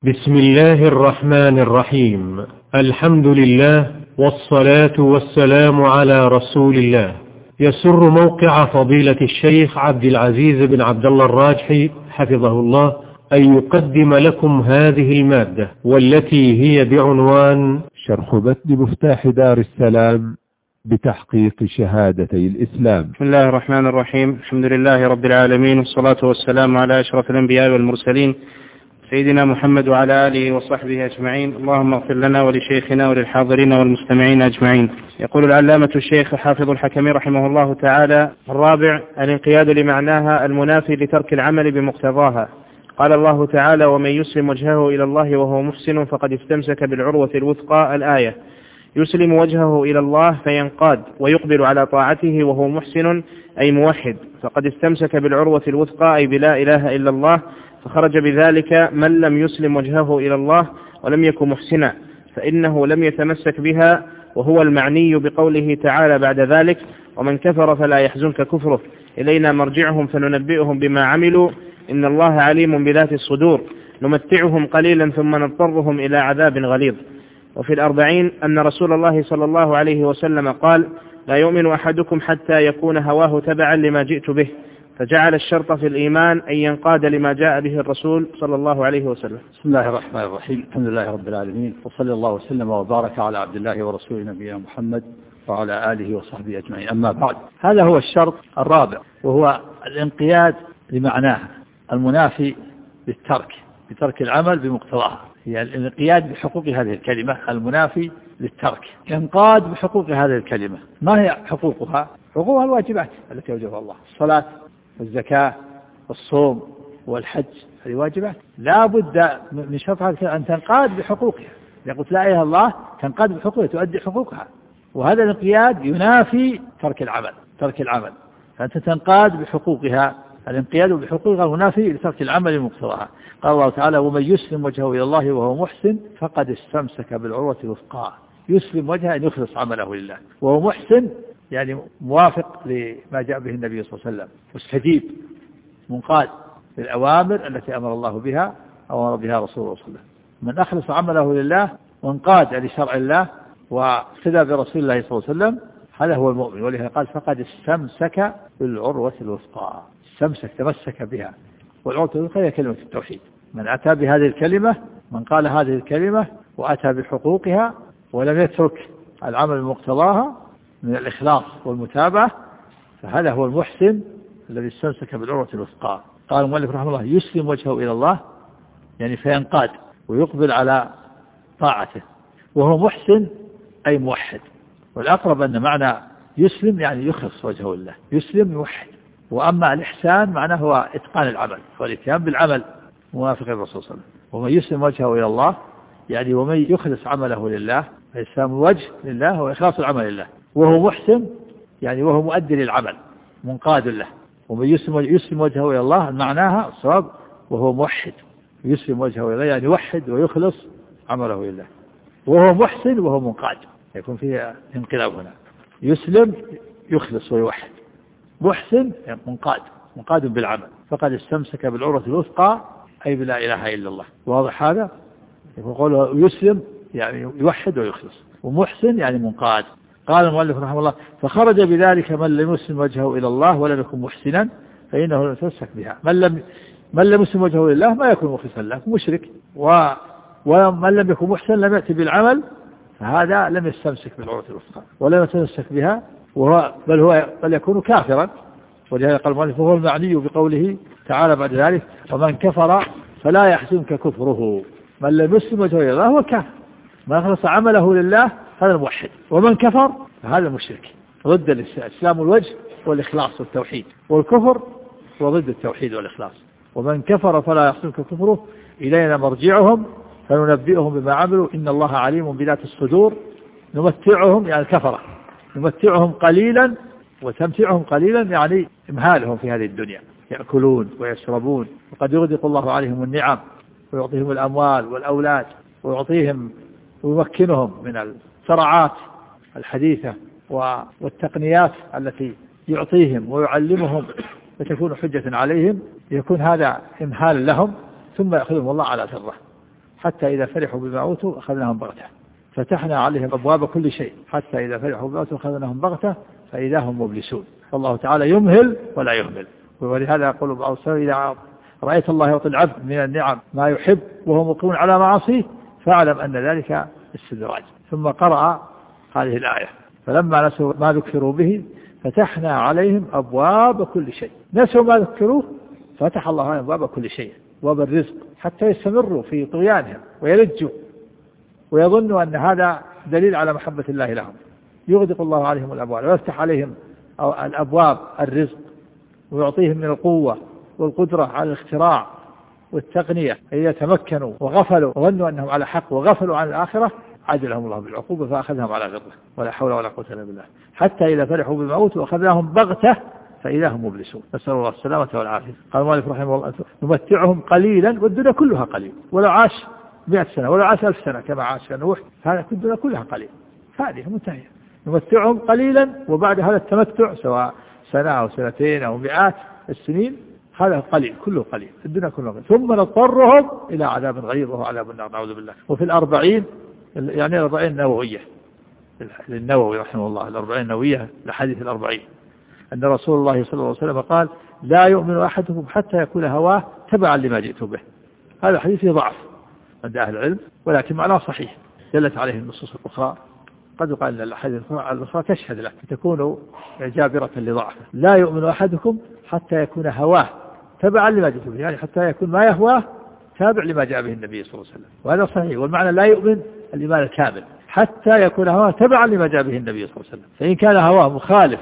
بسم الله الرحمن الرحيم. الحمد لله والصلاة والسلام على رسول الله. يسر موقع فضيلة الشيخ عبد العزيز بن عبد الله الراجحي حفظه الله أن يقدم لكم هذه المادة، والتي هي بعنوان شرح متن مفتاح دار السلام بتحقيق شهادتي الإسلام. بسم الله الرحمن الرحيم. الحمد لله رب العالمين، والصلاة والسلام على أشرف الأنبياء والمرسلين سيدنا محمد وعلى آله وصحبه أجمعين. اللهم اغفر لنا ولشيخنا وللحاضرين والمستمعين أجمعين. يقول العلامة الشيخ حافظ الحكمي رحمه الله تعالى: الرابع الانقياد لمعناها المنافي لترك العمل بمقتضاها. قال الله تعالى: ومن يسلم وجهه إلى الله وهو محسن فقد استمسك بالعروة الوثقى. الآية. يسلم وجهه إلى الله فينقاد ويقبل على طاعته وهو محسن أي موحد، فقد استمسك بالعروة الوثقى أي بلا إله إلا الله، فخرج بذلك من لم يسلم وجهه إلى الله ولم يكن محسنا، فإنه لم يتمسك بها، وهو المعني بقوله تعالى بعد ذلك: ومن كفر فلا يحزنك كفره إلينا مرجعهم فننبئهم بما عملوا إن الله عليم بذات الصدور نمتعهم قليلا ثم نضطرهم إلى عذاب غليظ. وفي الأربعين أن رسول الله صلى الله عليه وسلم قال: لا يؤمن أحدكم حتى يكون هواه تبعا لما جئت به، فجعل الشرط في الإيمان أن ينقاد لما جاء به الرسول صلى الله عليه وسلم. بسم الله الرحمن الرحيم. الحمد لله رب العالمين، وصلى الله وسلم وبارك على عبد الله ورسوله نبينا محمد وعلى آله وصحبه أجمعين. أما بعد، هذا هو الشرط الرابع، وهو الانقياد لمعناها المنافي بترك العمل بمقتضاها. هي الانقياد بحقوق هذه الكلمة المنافي للترك، ينقاد بحقوق هذه الكلمة. ما هي حقوقها؟ حقوقها الواجبات التي أوجبها الله: الصلاة والزكاة والصوم والحج، هذه واجبات لا بد من شرطها أن تنقاد بحقوقها. إذا قلت لا إله إلا الله تنقاد بحقوقها، تؤدي حقوقها، وهذا الانقياد ينافي ترك العمل، فأنت تنقاد بحقوقها. الانقياد بحقوقها المنافي لترك العمل بمقتضاها. قال الله تعالى: ومن يسلم وجهه إلى الله وهو محسن فقد استمسك بالعروة الوثقى. يسلم وجهه أن يخلص عمله لله، وهو محسن يعني موافق لما جاء به النبي صلى الله عليه وسلم، مستجيب منقاد للأوامر التي أمر الله بها أو أمر بها رسول الله صلى الله عليه وسلم. من أخلص عمله لله وانقاد لشرع الله واقتدى برسول الله صلى الله عليه وسلم، هذا هو المؤمن. ولهذا قال: فقد استمسك بالعروة الوثقى. تمسك بها، والعروة الوثقى هي كلمة التوحيد. من أتى بهذه الكلمة، من قال هذه الكلمة وأتى بحقوقها ولم يترك العمل بمقتضاها من الإخلاص والمتابعة، فهذا هو المحسن الذي استمسك بالعروة الوثقى. قال المؤلف رحمه الله: يسلم وجهه إلى الله يعني فينقاد ويقبل على طاعته، وهو محسن أي موحد. والأقرب أن معنى يسلم يعني يخلص وجهه لله، يسلم يوحد. وأما الإحسان معناه هو إتقان العمل والاتيان بالعمل موافق الرسول صلى الله عليه وسلم. ومن يسلم وجهه إلى الله يعني ومن يخلص عمله لله، إسلام الوجه لله وإخلاص العمل لله، وهو محسن يعني وهو مؤدي للعمل منقاد له. ومن يسلم وجهه إلى الله معناها الصواب وهو موحد، يسلم وجهه إلى الله يعني يوحد ويخلص عمله لله، وهو محسن وهو منقاد، يكون فيه انقلاب هنا. يسلم يخلص ويوحد، محسن منقاد بالعمل. فقد استمسك بالعروة الوثقى أي بلا إله إلا الله. واضح هذا؟ يقول يسلم يعني يوحد ويخلص، ومحسن يعني منقاد. قال المؤلف رحمه الله: فخرج بذلك من لم يسلم وجهه إلى الله ولم يكن محسنا فإنه لم يتمسك بها. من لم يسلم وجهه لله ما يكون مخلصا له، مشرك. ومن لم يكن محسن لم يأتي بالعمل، فهذا لم يستمسك بالعروة الوثقى ولم يتمسك بها، بل يكون كافرا. ولهذا قال المؤلف: وهو المعني بقوله تعالى بعد ذلك: ومن كفر فلا يحزنك كفره. من لم يسلم وجهه إلى الله هو كافر، من أخلص عمله لله هذا الموحد. ومن كفر فهذا مشرك، ضد الإسلام الوجه والإخلاص والتوحيد، والكفر هو ضد التوحيد والإخلاص. ومن كفر فلا يحزنك كفره إلينا مرجعهم فننبئهم بما عملوا إن الله عليم بذات الصدور. نمتعهم يعني الكفرة، نمتعهم قليلا، وتمتعهم قليلا يعني إمهالهم في هذه الدنيا، يأكلون ويشربون، وقد يغدق الله عليهم النعم ويعطيهم الأموال والأولاد، ويعطيهم ويمكنهم من الصراعات الحديثة والتقنيات التي يعطيهم ويعلمهم فتكون حجة عليهم، يكون هذا إمهال لهم، ثم يأخذهم الله على ثرة حتى إذا فرحوا بما أوتوا أخذناهم بغتة فتحنا عليهم أبواب كل شيء حتى إذا فرحوا بما أوتوا أخذناهم بغتة فإذا هم مبلسون. فالله تعالى يمهل ولا يهمل. ولهذا يقول بعض السلف إذا رأيت الله يعطي العبد من النعم ما يحب وهو مقيم على معاصيه فاعلم أن ذلك استدراج. ثم قرأ هذه الآية فلما نسوا ما ذكروا به فتحنا عليهم أبواب كل شيء. نسوا ما ذكروه فتح الله عليهم أبواب كل شيء، أبواب الرزق، حتى يستمروا في طغيانهم ويلجوا ويظنوا أن هذا دليل على محبة الله لهم. يغدق الله عليهم الأبواب ويفتح عليهم الأبواب الرزق ويعطيهم من القوة والقدرة على الاختراع والتقنية. إذا تمكنوا وغفلوا وظنوا أنهم على حق وغفلوا عن الآخرة عجلهم الله بالعقوبة فأخذهم على غضة ولا حول ولا قوة إلا بالله. حتى إذا فرحوا بما أوتوا أخذناهم بغتة فإذا هم مبلسون. نسأل الله السلامة والعافية. قال مالك رحمه الله نمتعهم قليلا والدنيا كلها قليل، ولو عاش 100 سنة ولو عاش 1000 سنة كما عاش نوح هذا الدنيا كلها قليل، هذه منتهية. نمتعهم قليلا وبعد هذا التمتع سواء سنة أو سنتين أو مئات السنين هذا قليل، كله قليل، الدنيا كلها قليل. ثم نضطرهم إلى عذاب غليظ وهو عذاب النار نعوذ بالله. وفي 40 يعني 40 نووية للنووي رحمه الله، 40 نووية لحديث 40 أن رسول الله صلى الله عليه وسلم قال لا يؤمن أحدكم حتى يكون هواه تبعا لما جئت به. هذا حديث ضعف عند أهل العلم ولكن معناه صحيح، دلت عليه النصوص الأخرى. قد قال أن الحديث الأخرى تشهد له تكون جابرة لضعفه. لا يؤمن أحدكم حتى يكون هواه تبعا لما جئت به، يعني حتى يكون ما يهواه تابع لما جاء به النبي صلى الله عليه وسلم، وهذا صحيح. والمعنى لا يؤمن الإيمان الكامل حتى يكون هواه تبعا لما جاء به النبي صلى الله عليه وسلم. فإن كان هواه مخالف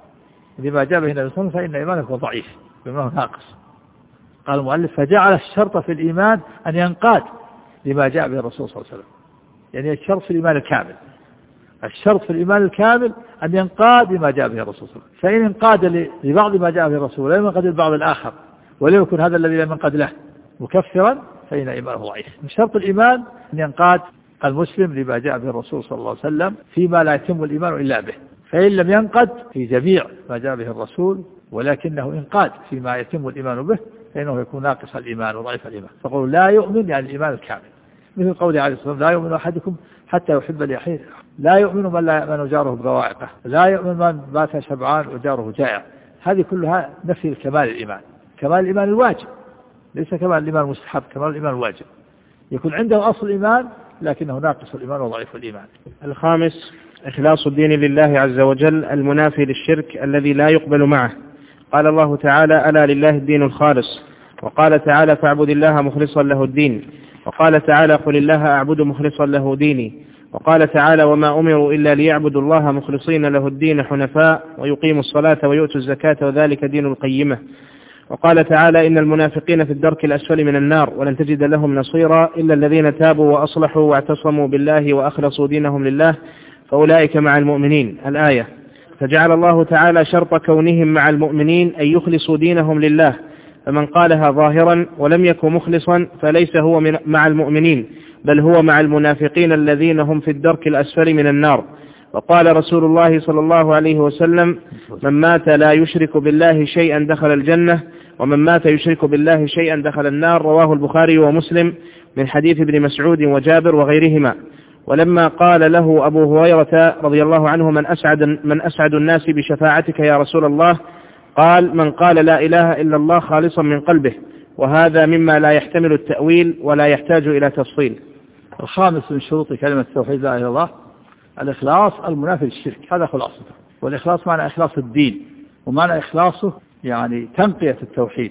لما جاء به النبي صلى الله عليه وسلم فإن إيمانه ضعيف بما ناقص. قال المؤلف فجعل الشرط في الإيمان أن ينقاد لما جاء به الرسول صلى الله عليه وسلم، يعني الشرط في الإيمان الكامل، الشرط في الإيمان الكامل أن ينقاد لما جاء به الرسول صلى الله عليه وسلم. فإن انقاد لبعض ما جاء به الرسول ولم ينقاد للبعض الآخر ولم يكن هذا الذي لم ينقاد له مكفرا فإن إيمانه ضعيف. من شرط الإيمان أن ينقاد المسلم لما جاء به الرسول صلى الله عليه وسلم فيما لا يتم الإيمان إلا به. فإن لم ينقد في جميع ما جاء به الرسول ولكنه انقاد فيما يتم الإيمان به فإنه يكون ناقص الإيمان وضعيف الإيمان. فقولوا لا يؤمن يعني الإيمان الكامل، مثل قوله عليه الصلاة والسلام لا يؤمن أحدكم حتى يحب لأخيه. لا يؤمن من لا يأمن جاره بضواعقه، لا يؤمن من بات شبعان وجاره جائع. هذه كلها نفي الكمال الإيمان، كمال الإيمان الواجب، ليس كمال الإيمان المستحب، كمال الإيمان الواجب. يكون عنده أصل الإيمان لكنه ناقص الإيمان وضعيف الإيمان. الخامس إخلاص الدين لله عز وجل المنافي للشرك الذي لا يقبل معه. قال الله تعالى ألا لله الدين الخالص، وقال تعالى فاعبد الله مخلصا له الدين، وقال تعالى قل الله أعبد مخلصا له ديني، وقال تعالى وما أمروا إلا ليعبدوا الله مخلصين له الدين حنفاء ويقيموا الصلاة ويؤتوا الزكاة وذلك دين القيمة. وقال تعالى إن المنافقين في الدرك الأسفل من النار ولن تجد لهم نصيرا إلا الذين تابوا وأصلحوا واعتصموا بالله وأخلصوا دينهم لله فأولئك مع المؤمنين. الآية. فجعل الله تعالى شرط كونهم مع المؤمنين أن يخلصوا دينهم لله، فمن قالها ظاهرا ولم يكن مخلصا فليس هو مع المؤمنين بل هو مع المنافقين الذين هم في الدرك الأسفل من النار. وقال رسول الله صلى الله عليه وسلم من مات لا يشرك بالله شيئا دخل الجنة ومن مات يشرك بالله شيئا دخل النار. رواه البخاري ومسلم من حديث ابن مسعود وجابر وغيرهما. ولما قال له أبو هريرة رضي الله عنه من أسعد الناس بشفاعتك يا رسول الله، قال من قال لا إله إلا الله خالصا من قلبه، وهذا مما لا يحتمل التأويل ولا يحتاج إلى تفصيل. الخامس من شروط كلمة التوحيد لا إله إلا الله الإخلاص المنافي للشرك، هذا خلاصته. والإخلاص معنى إخلاص الدين، ومعنى إخلاصه يعني تنقية التوحيد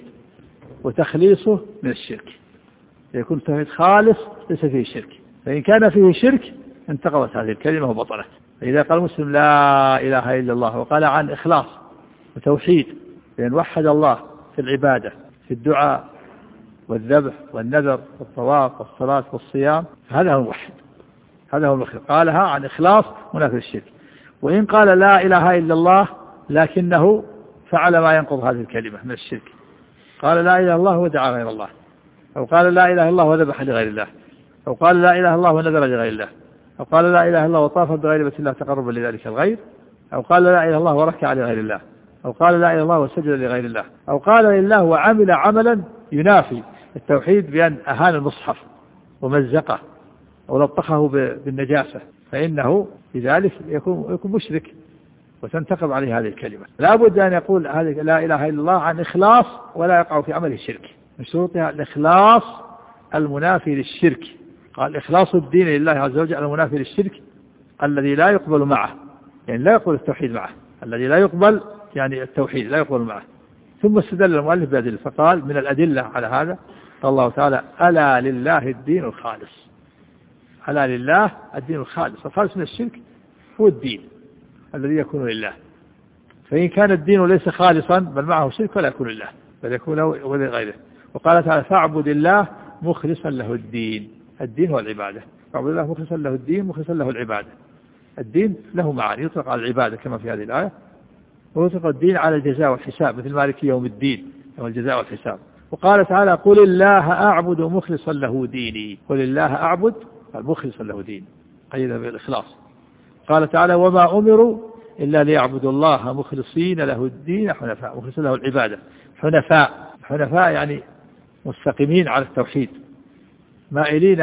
وتخليصه من الشرك، يكون التوحيد خالص ليس فيه شرك. فإن كان فيه شرك انتقضت هذه الكلمة وبطلت. فإذا قال المسلم لا إله إلا الله وقال عن إخلاص وتوحيد بأن وحد الله في العبادة في الدعاء والذبح والنذر والطواف والصلاة والصيام، هذا هو الموحد، هذا هو المخلص. قالها عن إخلاص منافي الشرك. وإن قال لا إله إلا الله لكنه فعل ما ينقض هذه الكلمة من الشرك، قال لا إله إلا الله ودعا غير الله، أو قال لا إله إلا الله وذبح لغير الله، أو قال لا إله إلا الله ونذر لغير الله، أو قال لا إله إلا الله وطاف بغير بيت الله تقربا لذلك الغير، أو قال لا إله إلا الله وركع لغير الله، أو قال لا إله إلا الله وسجد لغير الله، أو قال لله وعمل عملا ينافي التوحيد بأن أهان المصحف ومزقه أو لطخه بالنجاسة فإنه بذلك يكون مشرك وتنتقض عليه هذه الكلمة. لا بد أن يقول هذه لا إله إلا الله عن إخلاص ولا يقع في عمله الشرك. من شروطها الإخلاص المنافي للشرك. قال إخلاص الدين لله عز وجل المنافي للشرك الذي لا يقبل معه، يعني لا يقبل التوحيد معه، الذي لا يقبل يعني التوحيد لا يقبل معه. ثم استدل المؤلف بأدلة فقال من الأدلة على هذا قال الله تعالى ألا لله الدين الخالص. ألا لله الدين الخالص. الخالص من الشرك هو الدين الذي يكون لله، فإن كان الدين ليس خالصا بل معه شرك فلا يكون لله بل يكون له ولغيره. وقال تعالى فاعبد الله مخلصا له الدين. الدين هو العبادة. فاعبد الله مخلصا له الدين مخلصا له العبادة. الدين له معاني يطلق على العبادة كما في هذه الآية، ويطلق الدين على الجزاء والحساب مثل مالك يوم الدين يوم الجزاء والحساب. وقال تعالى قل الله أعبد مخلصا له ديني. قل الله أعبد مخلصا له دين قيد بالإخلاص. قال تعالى وما أمروا إلا ليعبدوا الله مخلصين له الدين حنفاء. مخلصين له العبادة حنفاء يعني مستقيمين على التوحيد مائلين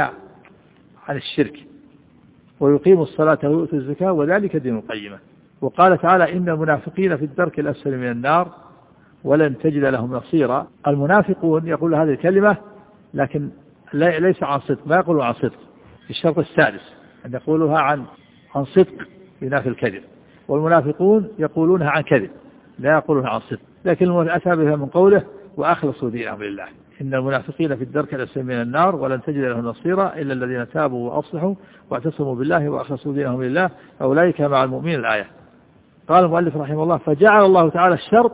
عن الشرك ويقيموا الصلاة ويؤتوا الزكاة وذلك دين القيمة. وقال تعالى إن المنافقين في الدرك الأسفل من النار ولن تجد لهم نصيرا. المنافقون يقول هذه الكلمة لكن ليس عن صدق، ما يقولوا عن صدق. الشرط السادس أن يقولها عن صدق ينافي الكذب، والمنافقون يقولونها عن كذب لا يقولونها عن صدق. لكن أتى بها من قوله وأخلصوا دينهم لله. إن المنافقين في الدرك الأسفل من النار ولن تجد لهم نصيرا إلا الذين تابوا وأصلحوا واعتصموا بالله وأخلصوا دينهم لله أولئك مع المؤمنين. الآية. قال المؤلف رحمه الله فجعل الله تعالى الشرط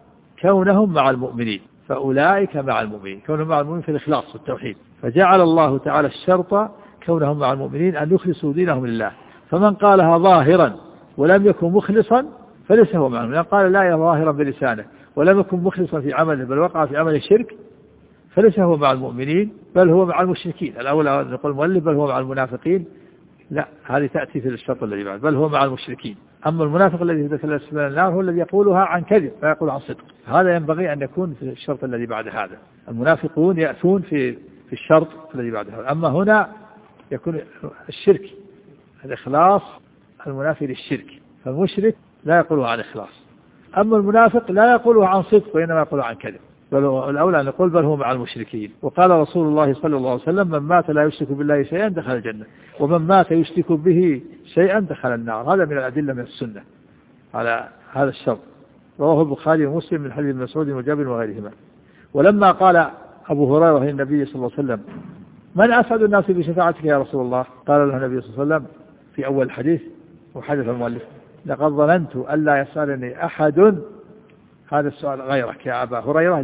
كونهم مع المؤمنين، فأولئك مع المؤمنين كونهم مع المؤمنين في الإخلاص والتوحيد. فجعل الله تعالى الشرط كونهم مع المؤمنين أن يخلصوا دينهم لله. فمن قالها ظاهرا ولم يكن مخلصا فليس هو مع المؤمنين. قال لا ظاهرا بلسانه ولم يكن مخلصا في عمله بل وقع في عمل الشرك فليس هو مع المؤمنين بل هو مع المشركين. الأول نقول المؤلف بل هو مع المنافقين، لا هذه تأتي في الشرط الذي بعد بل هو مع المشركين. أما المنافق الذي يدخل أسفل النار هو الذي يقولها عن كذب لا يقول عن صدق. هذا ينبغي أن يكون في الشرط الذي بعد هذا. المنافقون يأتون في الشرط الذي بعد هذا. أما هنا يكون الشرك الإخلاص المنافي للشرك، فالمشرك لا يقولها عن إخلاص. أما المنافق لا يقولها عن صدق وإنما يقولها عن كذب. بل الأولى أن نقول بل هو مع المشركين. وقال رسول الله صلى الله عليه وسلم من مات لا يشرك بالله شيئا دخل الجنة ومن مات يشرك به شيئا دخل النار. هذا من الأدلة من السنة على هذا الشرط. رواه البخاري ومسلم من حديث ابن مسعود وجابر وغيرهما. ولما قال أبو هريرة للنبي صلى الله عليه وسلم من أسعد الناس بشفاعتك يا رسول الله؟ قال له النبي صلى الله عليه وسلم في أول الحديث وحدث المؤلف لقد ظننت ألا يسألني أحد هذا السؤال غيرك يا أبا هريرة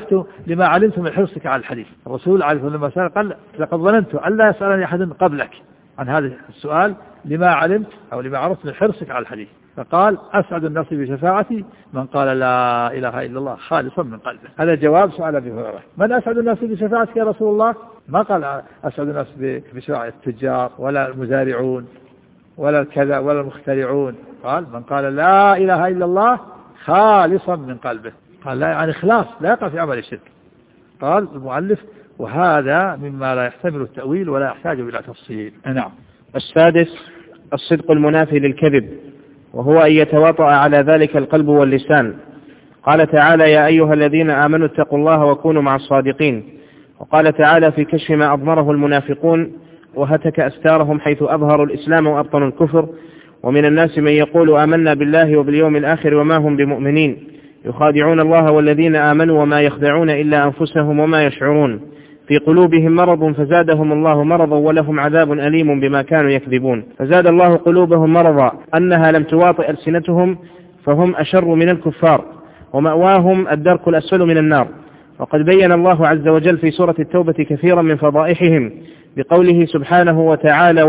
لما علمت من حرصك على الحديث. الرسول عليه الصلاة والسلام قال لقد ظننت ألا يسألني أحد قبلك عن هذا السؤال لما علمت أو لما عرفت من حرصك على الحديث. فقال أسعد الناس بشفاعتي من قال لا إله إلا الله خالصا من قلبه. هذا جواب سؤال أبي هريرة من أسعد الناس بشفاعتك يا رسول الله؟ ما قال أسعد الناس بشفاعة التجار ولا المزارعون ولا الكذا ولا المخترعون. قال من قال لا إله إلا الله خالصا من قلبه. قال لا يعني إخلاص لا يقع في عمل الشرك. قال المؤلف وهذا مما لا يحتمل التأويل ولا يحتاج إلى تفصيل. نعم. السادس الصدق المنافي للكذب، وهو أن يتواطأ على ذلك القلب واللسان. قال تعالى يا أيها الذين آمنوا اتقوا الله وكونوا مع الصادقين. وقال تعالى في كشف ما أضمره المنافقون وهتك أستارهم حيث أظهروا الإسلام وأبطنوا الكفر ومن الناس من يقول آمنا بالله وباليوم الآخر وما هم بمؤمنين يخادعون الله والذين آمنوا وما يخدعون إلا أنفسهم وما يشعرون في قلوبهم مرض فزادهم الله مرضا ولهم عذاب أليم بما كانوا يكذبون. فزاد الله قلوبهم مرضا أنها لم تواطئ ألسنتهم فهم أشر من الكفار ومأواهم الدرك الأسفل من النار. وقد بين الله عز وجل في سورة التوبة كثيرا من فضائحهم بقوله سبحانه وتعالى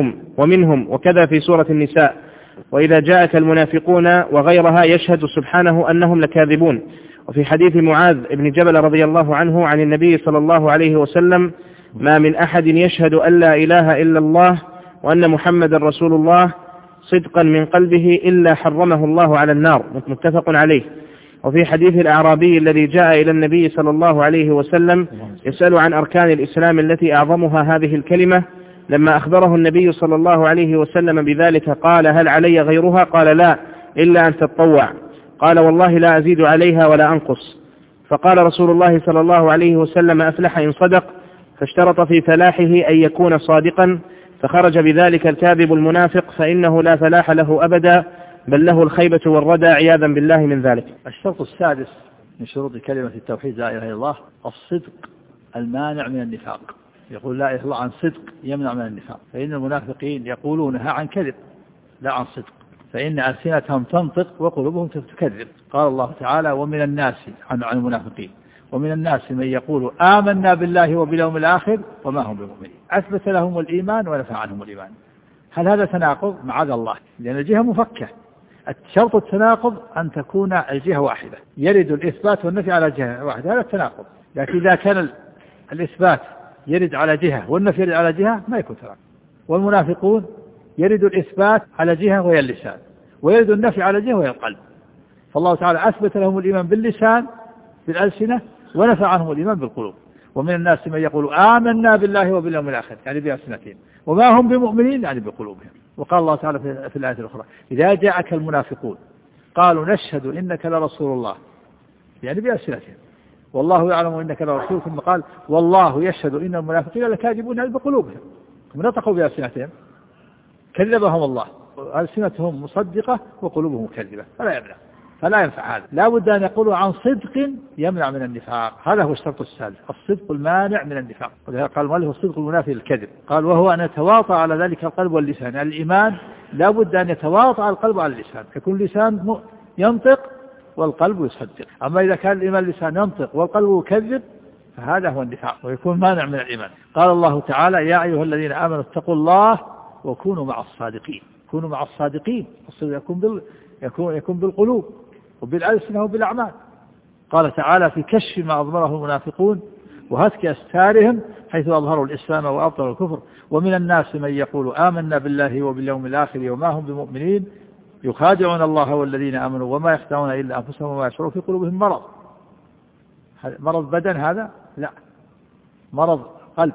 ومنهم وكذا في سورة النساء وإذا جاءك المنافقون وغيرها يشهد سبحانه أنهم لكاذبون. وفي حديث معاذ بن جبل رضي الله عنه عن النبي صلى الله عليه وسلم ما من أحد يشهد أن لا إله إلا الله وأن محمد رسول الله صدقا من قلبه إلا حرمه الله على النار. متفق عليه. وفي حديث الأعرابي الذي جاء إلى النبي صلى الله عليه وسلم يسأل عن أركان الإسلام التي أعظمها هذه الكلمة، لما أخبره النبي صلى الله عليه وسلم بذلك قال: هل علي غيرها؟ قال: لا، إلا أن تتطوع. قال: والله لا أزيد عليها ولا أنقص. فقال رسول الله صلى الله عليه وسلم: أفلح إن صدق. فاشترط في فلاحه أن يكون صادقا، فخرج بذلك الكاذب المنافق، فإنه لا فلاح له أبدا، بل له الخيبة والردى عياذا بالله من ذلك. الشرط السادس من شروط كلمة التوحيد لا إله إلا الله الصدق المانع من النفاق. يقول لا إله إلا الله عن صدق يمنع من النفاق، فإن المنافقين يقولونها عن كذب لا عن صدق، فإن ألسنتهم تنطق وقلوبهم تكذب. قال الله تعالى: ومن الناس عن المنافقين ومن الناس من يقول آمنا بالله وباليوم الآخر وما هم بمؤمنين. أثبت لهم الإيمان ونفى عنهم الإيمان. هل هذا تناقض؟ معاذ الله، لأن الجهة مفكة. الشرط التناقض أن تكون الجهة واحدة، يرد الإثبات والنفي على جهة واحدة، هذا التناقض. لكن إذا كان الإثبات يرد على جهة والنفي يرد على جهة ما يكون تناقض. والمنافقون يرد الإثبات على جهة وهي اللسان، ويرد النفي على جهة وهي القلب. فالله تعالى أثبت لهم الإيمان باللسان بالألسنة، ونفى عنهم الإيمان بالقلوب. ومن الناس من يقول آمنا بالله وباليوم الآخر يعني بألسنتهم، وما هم بمؤمنين يعني بقلوبهم. وقال الله تعالى في الآية الأخرى: إذا جاءك المنافقون قالوا نشهد إنك لرسول الله يعني بألسنتهم، والله يعلم إنك لرسول، ثم قال والله يشهد إن المنافقين لكاذبون يعني بقلوبهم، هم نطقوا بألسنتهم كذبهم الله، ألسنتهم مصدقة وقلوبهم كذبة، فلا ينفع هذا. لا بد أن يقولوا عن صدق يمنع من النفاق. هذا هو الشرط السادس، الصدق المانع من النفاق. ولهذا قال المؤلف: الصدق المنافي للكذب. قال: وهو أن يتواطأ على ذلك القلب واللسان. يعني الإيمان لا بد أن يتواطأ القلب على اللسان، يكون اللسان ينطق والقلب يصدق. أما إذا كان الإيمان اللسان ينطق والقلب يكذب فهذا هو النفاق ويكون مانع من الإيمان. قال الله تعالى: يا أيها الذين آمنوا اتقوا الله وكونوا مع الصادقين. كونوا مع الصادقين، الصدق يكون بالقلوب وبالألسنة وبالأعمال. قال تعالى في كشف ما أضمره المنافقون وهتك أستارهم حيث أظهروا الإسلام وأبطلوا الكفر: ومن الناس من يقول آمنا بالله وباليوم الآخر وما هم بمؤمنين يخادعون الله والذين آمنوا وما يخدعون إلا أنفسهم وما يشعرون في قلوبهم مرض. مرض بدن هذا؟ لا، مرض قلب،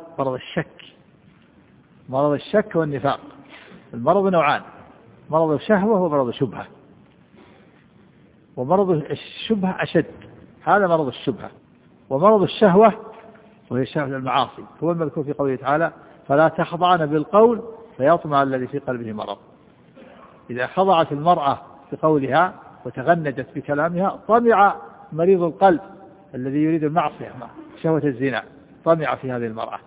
مرض الشك والنفاق. المرض نوعان: مرض الشهوة ومرض الشبهة. ومرض الشبهة أشد، هذا مرض الشبهة. ومرض الشهوة وهي شهوة المعاصي هو المذكور في قوله تعالى: فلا تخضعن بالقول فيطمع الذي في قلبه مرض. إذا خضعت المرأة بقولها وتغنجت بكلامها طمع مريض القلب الذي يريد المعصية شهوة الزنا، طمع في هذه المرأة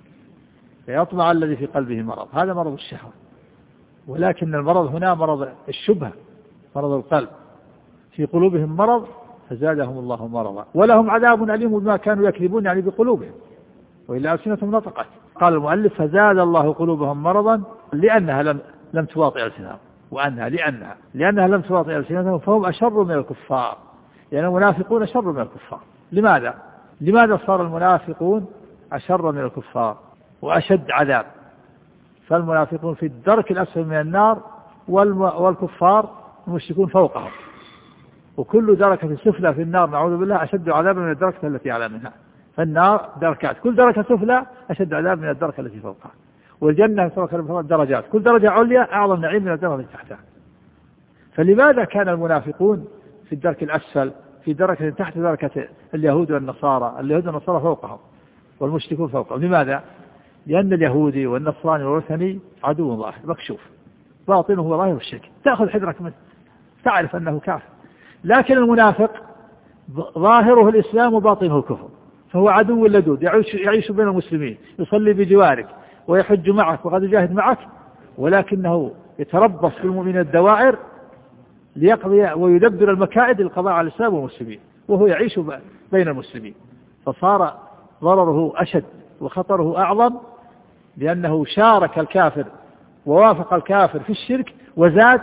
فيطمع الذي في قلبه مرض، هذا مرض الشهوة. ولكن المرض هنا مرض الشبهة، مرض القلب، في قلوبهم مرض فزادهم الله مرضا ولهم عذاب أليم بما كانوا يكذبون يعني بقلوبهم، وإلا ألسنتهم نطقت. قال المؤلف: فزاد الله قلوبهم مرضا لأنها لم تواطئ ألسنتهم، وأنها لأنها لم تواطئ ألسنتهم فهم أشر من الكفار، لأن المنافقون أشر من الكفار. لماذا صار المنافقون أشر من الكفار وأشد عذاب؟ فالمنافقون في الدرك الأسفل من النار والكفار المشركون فوقهم، وكل دركة سفلى في النار نعوذ بالله أشد عذابا من الدركة التي أعلى منها. فالنار دركات، كل دركة سفلى أشد عذاب من الدركة التي فوقها. والجنة درجات، كل درجة عليا أعظم نعيم من الدرجة التي تحتها. فلماذا كان المنافقون في الدرك الأسفل في دركة تحت دركة اليهود والنصارى؟ اليهود والنصارى فوقهم والمشركون فوقهم. لماذا؟ لأن اليهودي والنصراني والوثني عدو ظاهر مكشوف، باطنه هو ظاهر الشرك، تأخذ حذرك منه تعرف أنه كافر. لكن المنافق ظاهره الإسلام وباطنه الكفر، فهو عدو لدود يعيش بين المسلمين، يصلي بجوارك ويحج معك وقد يجاهد معك، ولكنه يتربص بالمؤمنين الدوائر ليقضي ويدبر المكائد للقضاء على الإسلام والمسلمين، وهو يعيش بين المسلمين. فصار ضرره أشد وخطره أعظم، لأنه شارك الكافر ووافق الكافر في الشرك وزاد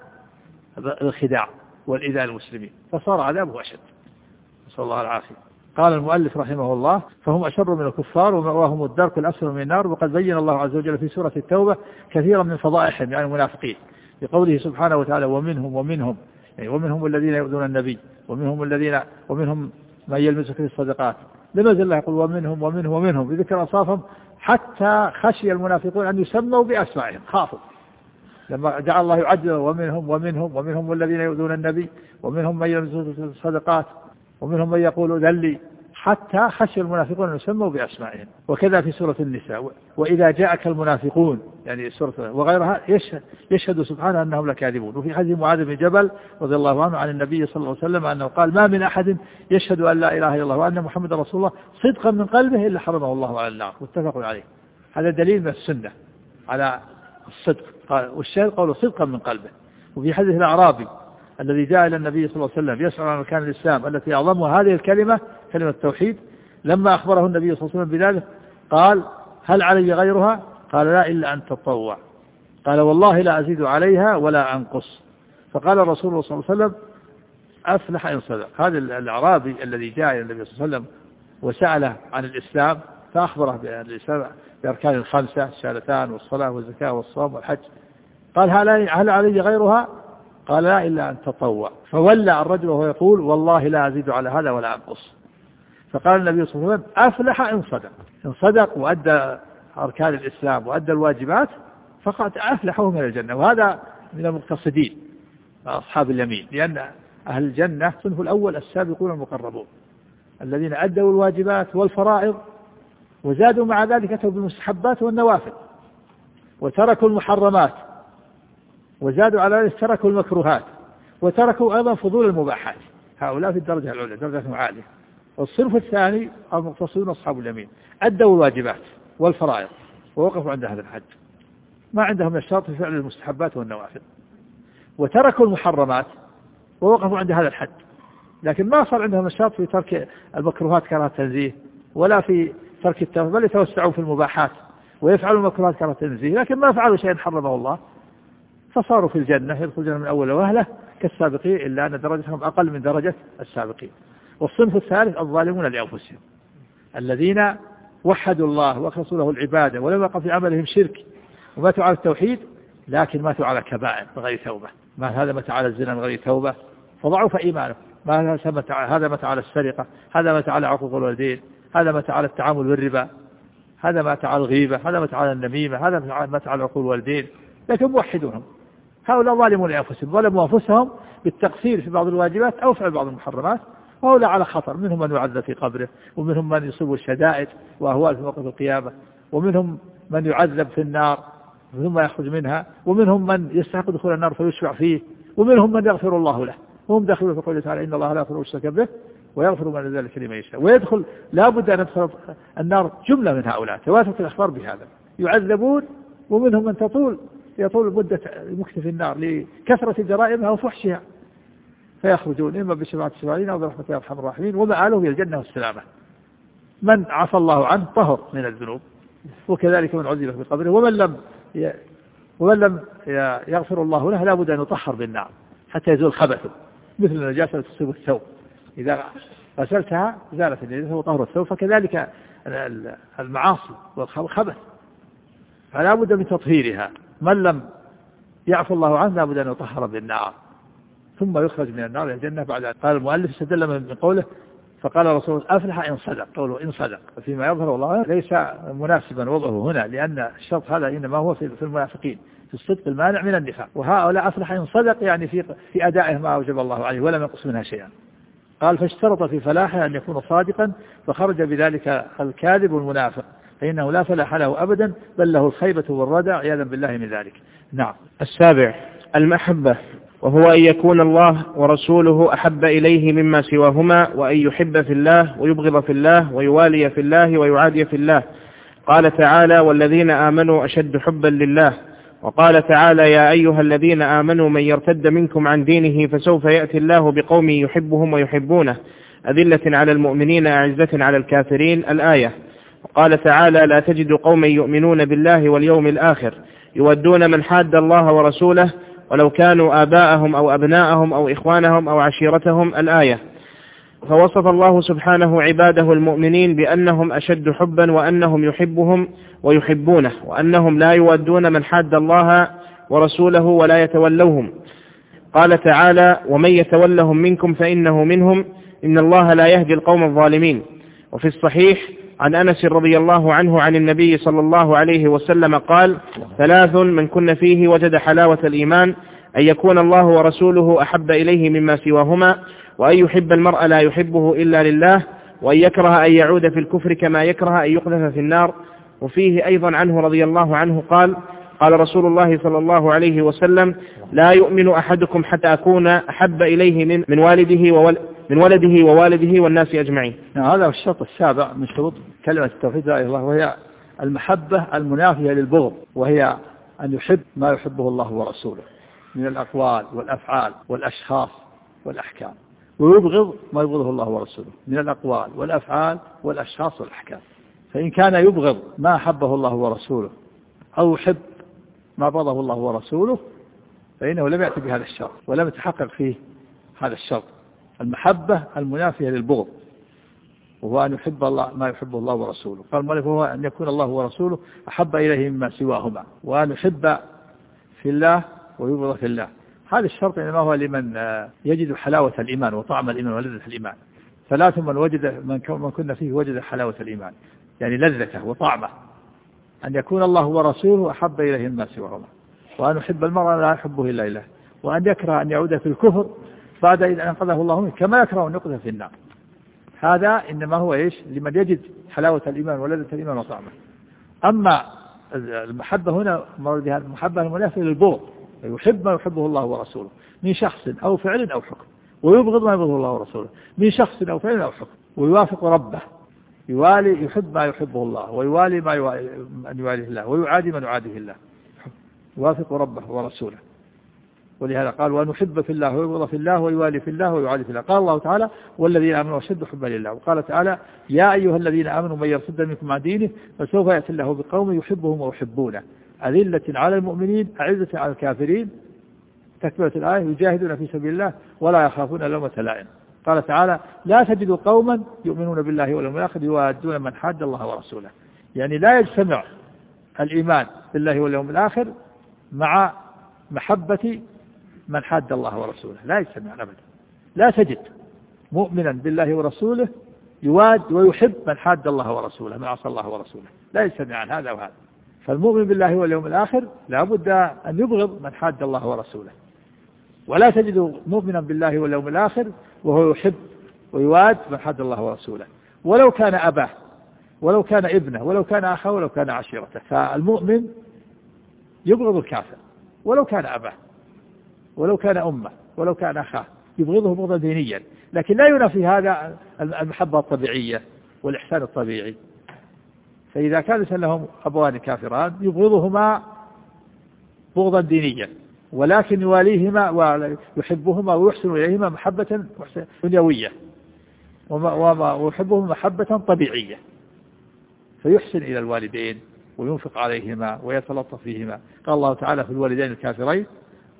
الخداع والإيذاء المسلمين، فصار عذابه أشد، نسأل الله العافية. قال المؤلف رحمه الله: فهم أشر من الكفار ومأواهم الدرك الأسفل من النار. وقد بين الله عز وجل في سورة التوبة كثيرا من فضائحهم يعني المنافقين، بقوله سبحانه وتعالى: ومنهم ومنهم الذين يؤذون النبي ومنهم من يلمسك في الصدقات. لما زال الله يقول ومنهم بذكر أصافهم حتى خشي المنافقون أن يسموا بأسمائهم، خافوا لما جعل الله يعدل ومنهم الذين يؤذون النبي ومنهم من يلمسك في الصدقات ومنهم من يقول ذلي، حتى خشي المنافقون أن يسموا بأسمائهم. وكذا في سورة النساء وإذا جاءك المنافقون يعني سورة وغيرها يشهد سبحانه أنهم لكاذبون. وفي حديث معاذ بن جبل رضي الله عنه عن النبي صلى الله عليه وسلم أنه قال ما من أحد يشهد أن لا إله إلا الله وأن محمد رسول الله صدقا من قلبه إلا حرمه الله على النار، متفق عليه. هذا دليل من السنة على الصدق، والشاهد قوله صدقا من قلبه. وفي حديث الأعرابي الذي جاء إلى النبي صلى الله عليه وسلم يسأل عن أركان الإسلام التي أعظمها هذه الكلمة كلمة التوحيد، لما أخبره النبي صلى الله عليه وسلم بذلك قال هل علي غيرها؟ قال لا إلا أن تطوع. قال والله لا أزيد عليها ولا أنقص. فقال الرسول صلى الله عليه وسلم أفلح إن صدق. هذا الأعرابي الذي جاء إلى النبي صلى الله عليه وسلم وسأله عن الإسلام فأخبره بالإسلام بأركان الخمسة الشهادتان والصلاة والزكاة والصوم والحج. قال هل علي غيرها؟ قال لا إلا أن تطوع. فولى الرجل وهو يقول والله لا أزيد على هذا ولا أنقص. فقال النبي صلى الله عليه وسلم أفلح إن صدق وأدى أركان الإسلام وأدى الواجبات فقد أفلحوا من الجنة. وهذا من المقتصدين أصحاب اليمين، لأن أهل الجنة الصنف الأول السابقون المقربون الذين أدوا الواجبات والفرائض وزادوا مع ذلك أتوا بالمستحبات والنوافل وتركوا المحرمات وزادوا على ذلك تركوا المكروهات وتركوا أيضا فضول المباحات. هؤلاء في الدرجة العليا درجة عالية. والصنف الثاني المقتصدون أصحاب اليمين أدوا الواجبات والفرائض ووقفوا عند هذا الحد، ما عندهم الشرط في فعل المستحبات والنوافل، وتركوا المحرمات ووقفوا عند هذا الحد، لكن ما صار عندهم الشرط في ترك المكروهات كراهة تنزيه ولا في ترك التوبة، بل يتوسعوا في المباحات ويفعلوا المكروهات كراهة تنزيه، لكن ما فعلوا شيئا حرمه الله فصاروا في الجنة يدخلون من أول وهلة كالسابقين، إلا أن درجتهم أقل من درجة السابقين. والصنف الثالث الظالمون لأنفسهم الذين وحدوا الله وأخلصوا له العبادة ولم يقع في عملهم شرك وماتوا على التوحيد، لكن ماتوا على كبائر بغير توبة. ما هذا مات على الزنا من غير توبة فضعف إيمانه، هذا مات على السرقة، هذا مات على عقوق الوالدين، هذا مات على التعامل بالربا، هذا مات على الغيبة، هذا مات على النميمة، هذا مات على عقوق الوالدين، لكن موحدونهم. هؤلاء ظالمون لأنفسهم، ظلموا أنفسهم بالتقصير في بعض الواجبات أو فعل بعض المحرمات، وهؤلاء على خطر. منهم من يعذب في قبره، ومنهم من يصيب الشدائد وأهوال في موقف القيامة، ومنهم من يعذب في النار ثم يخرج منها، ومنهم من يستحق دخول النار فيشفع فيه، ومنهم من يغفر الله له، وهم داخلون في قوله تعالى إن الله لا يغفر أن يشرك به ويغفر من ذلك لمن يشاء. ويدخل لا بد أن يدخل النار جملة من هؤلاء، تواترت الأخبار بهذا، يعذبون، ومنهم من يطول مدة المكث في النار لكثرة جرائمها وفحشها، فيخرجون إما بشفاعة الشفاعين أو برحمة أرحم الراحمين، ومآلهم إلى الجنة والسلامة. من عفى الله عنه طهر من الذنوب، وكذلك من عذب في قبره، ومن لم يغفر الله له لا بد أن يطهر بالنار حتى يزول خبثه، مثل النجاسة تصيب الثوب إذا غسلتها زالت النجاسة وطهر الثوب، فكذلك المعاصي والخبث فلا بد من تطهيرها. من لم يعفو الله عنه لا بد أن يطهر بالنار ثم يخرج من النار إلى الجنة. بعد قال المؤلف استدل من قوله فقال الرسول أفلح إن صدق، قوله إن صدق فيما يظهر والله ليس مناسبا وضعه هنا، لأن الشرط هذا إنما هو في المنافقين في الصدق المانع من النفاق، وهؤلاء أفلح إن صدق يعني في أدائه ما أوجب الله عليه ولم ينقص منها شيئا. قال فاشترط في فلاحه أن يكون صادقا فخرج بذلك الكاذب والمنافق، فإنه لا فلاح له أبدا بل له الخيبة والردع عياذا بالله من ذلك. نعم. السابع المحبة، وهو أن يكون الله ورسوله أحب إليه مما سواهما، وأن يحب في الله ويبغض في الله ويوالي في الله ويعادي في الله. قال تعالى والذين آمنوا أشد حبا لله. وقال تعالى يا أيها الذين آمنوا من يرتد منكم عن دينه فسوف يأتي الله بقوم يحبهم ويحبونه أذلة على المؤمنين أعزة على الكافرين الآية. وقال تعالى لا تجد قوما يؤمنون بالله واليوم الآخر يودون من حاد الله ورسوله ولو كانوا آباءهم أو أبناءهم أو إخوانهم أو عشيرتهم الآية. فوصف الله سبحانه عباده المؤمنين بأنهم أشد حبا وأنهم يحبهم ويحبونه، وأنهم لا يودون من حاد الله ورسوله ولا يتولوهم. قال تعالى: ومن يتولهم منكم فإنه منهم إن الله لا يهدي القوم الظالمين. وفي الصحيح عن أنس رضي الله عنه عن النبي صلى الله عليه وسلم قال: 3 من كن فيه وجد حلاوة الإيمان: أن يكون الله ورسوله أحب إليه مما سواهما، وأن يحب المرء لا يحبه إلا لله، وأن يكره أن يعود في الكفر كما يكره أن يقذف في النار. وفيه أيضا عنه رضي الله عنه قال: قال رسول الله صلى الله عليه وسلم: لا يؤمن أحدكم حتى أكون أحب إليه من ولده ووالده والناس أجمعين. هذا هو الشرط السابع من شروط كلمة التوحيد لا إله إلا الله، وهي المحبة المنافية للبغض، وهي أن يحب ما يحبه الله ورسوله من الأقوال والأفعال والأشخاص والأحكام، ويبغض ما يبغضه الله ورسوله من الأقوال والأفعال والأشخاص والأحكام. فإن كان يبغض ما أحبه الله ورسوله أو يحب ما بغضه الله ورسوله فإنه لم يأتي بهذا الشرط ولم يتحقق فيه هذا الشرط، المحبة المنافية للبغض، وهو أن يحب الله ما يحبه الله ورسوله. قال المؤلف: هو أن يكون الله ورسوله أحب إليه مما سواهما، وأن يحب في الله ويبغض في الله. هذا الشرط إنما هو لمن يجد حلاوة الإيمان وطعم الإيمان ولذة الإيمان. 3 من كنا فيه وجد حلاوة الإيمان، يعني لذته وطعمه، أن يكون الله ورسوله أحب إليه مما سواهما، وأن يحب المرء لا يحبه إلا إله، وأن يكره أن يعود في الكفر بعد إذ أنقذه الله منه كما يكره أن يقذف في النار. هذا إنما هو لمن يجد حلاوة الإيمان ولذة الإيمان وطعمه. أما المحبة هنا المحبة المنافية للبغض، يحب ما يحبه الله ورسوله من شخص أو فعل أو حكم، ويبغض ما يبغضه الله ورسوله من شخص أو فعل أو حكم، ويوافق ربه، يحب ما يحبه الله ويوالي ما يواليه الله، ويعادي من يعاديه الله، يوافق ربه ورسوله. ولهذا قال: وأن يحب في الله ويبغض في الله ويوالي في الله ويعادي في الله. قال الله تعالى: والذين آمنوا أشد حبا لله. وقال تعالى: يا أيها الذين آمنوا من يرتد منكم عن دينه فسوف يأتي الله بقوم يحبهم ويحبونه أذلة على المؤمنين أعزة على الكافرين. تكملة الآية: يجاهدون في سبيل الله ولا يخافون لومة لائم. قال تعالى: لا تجد قوما يؤمنون بالله واليوم الآخر يوادون من حاد الله ورسوله. يعني لا يجتمع الإيمان بالله واليوم الآخر مع محبة من حاد الله ورسوله، لا يجتمع أبدا. لا تجد مؤمنا بالله ورسوله يواد ويحب من حاد الله ورسوله، من عصى الله ورسوله، لا يجتمع عن هذا وهذا. فالمؤمن بالله واليوم الآخر لا بد أن يبغض من حاد الله ورسوله، ولا تجد مؤمنا بالله واليوم الآخر وهو يحب ويواد من حاد الله ورسوله، ولو كان أباه ولو كان ابنه ولو كان أخاه ولو كان عشيرته. فالمؤمن يبغض الكافر ولو كان أباه ولو كان أمه ولو كان أخاه، يبغضه بغضا دينيا، لكن لا ينافي هذا المحبة الطبيعية والإحسان الطبيعي. فإذا كان لهم أبوان كافران يبغضهما بغضا دينيا، ولكن يواليهما ويحبهما ويحسن إليهما محبة دنيوية، ويحبهما محبة طبيعية، فيحسن إلى الوالدين وينفق عليهما ويتلطف فيهما. قال الله تعالى في الوالدين الكافرين: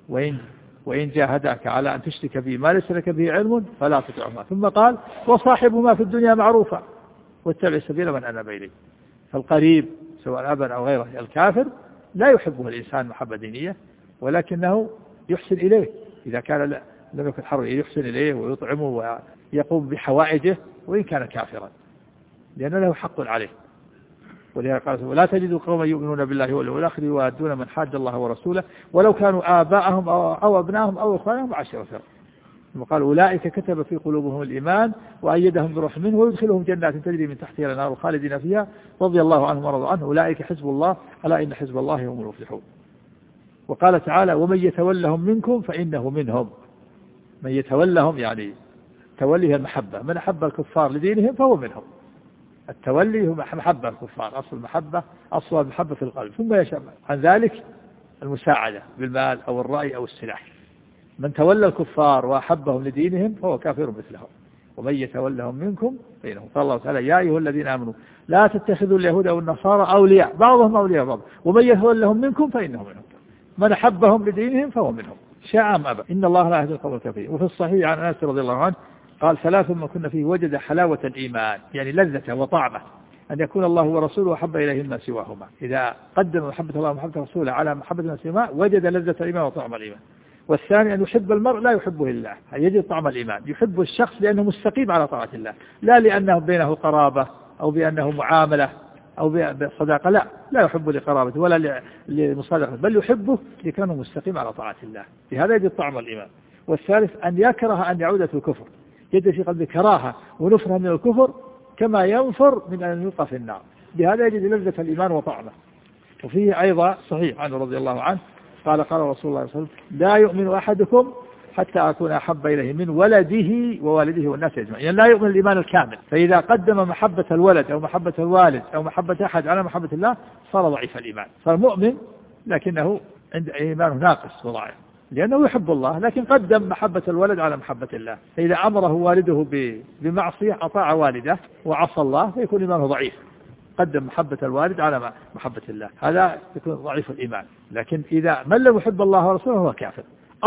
وإن جاهداك على أن تشرك بي ما ليس لك به علم فلا تطعهما. ثم قال: وصاحبهما في الدنيا معروفا واتبع سبيل من أناب إليه. فالقريب سواء أبا أو غيره الكافر لا يحبه الإنسان محبة دينية، ولكنه يحسن إليه إذا كان لم يكن حرا، يحسن إليه ويطعمه ويقوم بحوائجه وإن كان كافرا، لأن له حق عليه. ولهذا قال: ولا تجد قوما يؤمنون بالله واليوم الآخر يوادون من حاد الله ورسوله ولو كانوا آباءهم أو أبناءهم أو إخوانهم وعشيرتهم. وقال: أولئك كتب في قلوبهم الإيمان وأيدهم بروح منه ويدخلهم جنات تجري من تحتها الأنهار خالدين فيها رضي الله عنهم ورضوا عنه أولئك حزب الله ألا إن حزب الله هم المفلحون. وقال تعالى: ومن يتولهم منكم فإنه منهم. من يتولهم يعني توليه المحبة، من أحب الكفار لدينهم فهو منهم. التولي هو محبة الكفار، أصل المحبة في القلب، ثم يشمل عن ذلك المساعدة بالمال أو الرأي أو السلاح. من تولى الكفار وأحبهم لدينهم فهو كافر مثلهم. ومن يتولهم منكم بينهم. قال الله تعالى: يا أيها الذين آمنوا لا تتخذوا اليهود والنصارى أولياء بعضهم أولياء بعض ومن يتولهم منكم فإنه منهم. من أحبهم لدينهم فهو منهم شاء أم أبى إن الله لا يهدي القوم الكافرين. وفي الصحيح عن أنس رضي الله عنه قال: 3 من كنا فيه وجد حلاوة الإيمان، يعني لذته وطعمه، أن يكون الله ورسوله أحب إليه ما سواهما. إذا قدم محبة الله ومحبة رسوله على محبة ما سواهما وجد لذة الإيمان وطعم الإيمان. والثاني أن يحب المرء لا يحبه لله، يجد طعم الإيمان، يحب الشخص لأنه مستقيم على طاعة الله، لا لأنه بينه قرابة أو بأنه معاملة أو بصداقة، لا يحب لقرابته ولا لمصادقته، بل يحبه لكونه مستقيم على طاعة الله، بهذا يجد طعم الإيمان. والثالث أن يكره أن يعود في الكفر، يجد في قلبه كراهة ونفرة من الكفر كما ينفر من أن يلقى في النار، بهذا يجد لذة الإيمان وطعمه. وفيه أيضا صحيح عنه رضي الله عنه قال رسول الله صلى الله عليه وسلم: لا يؤمن أحدكم حتى أكون أحب إليه من ولده ووالده والناس أجمعين. يعني لا يؤمن الإيمان الكامل، فإذا قدم محبة الولد أو محبة الوالد أو محبة أحد على محبة الله صار ضعيف الإيمان، صار مؤمن لكنه عند إيمانه ناقص وضعيف، لأنه يحب الله لكن قدم محبة الولد على محبة الله، فإذا أمره والده بمعصية أطاع والده وعصى الله فيكون إيمانه ضعيف، قدم محبة الوالد على محبة الله، هذا يكون ضعيف الإيمان. لكن إذا من لم يحب الله ورسوله هو كافر.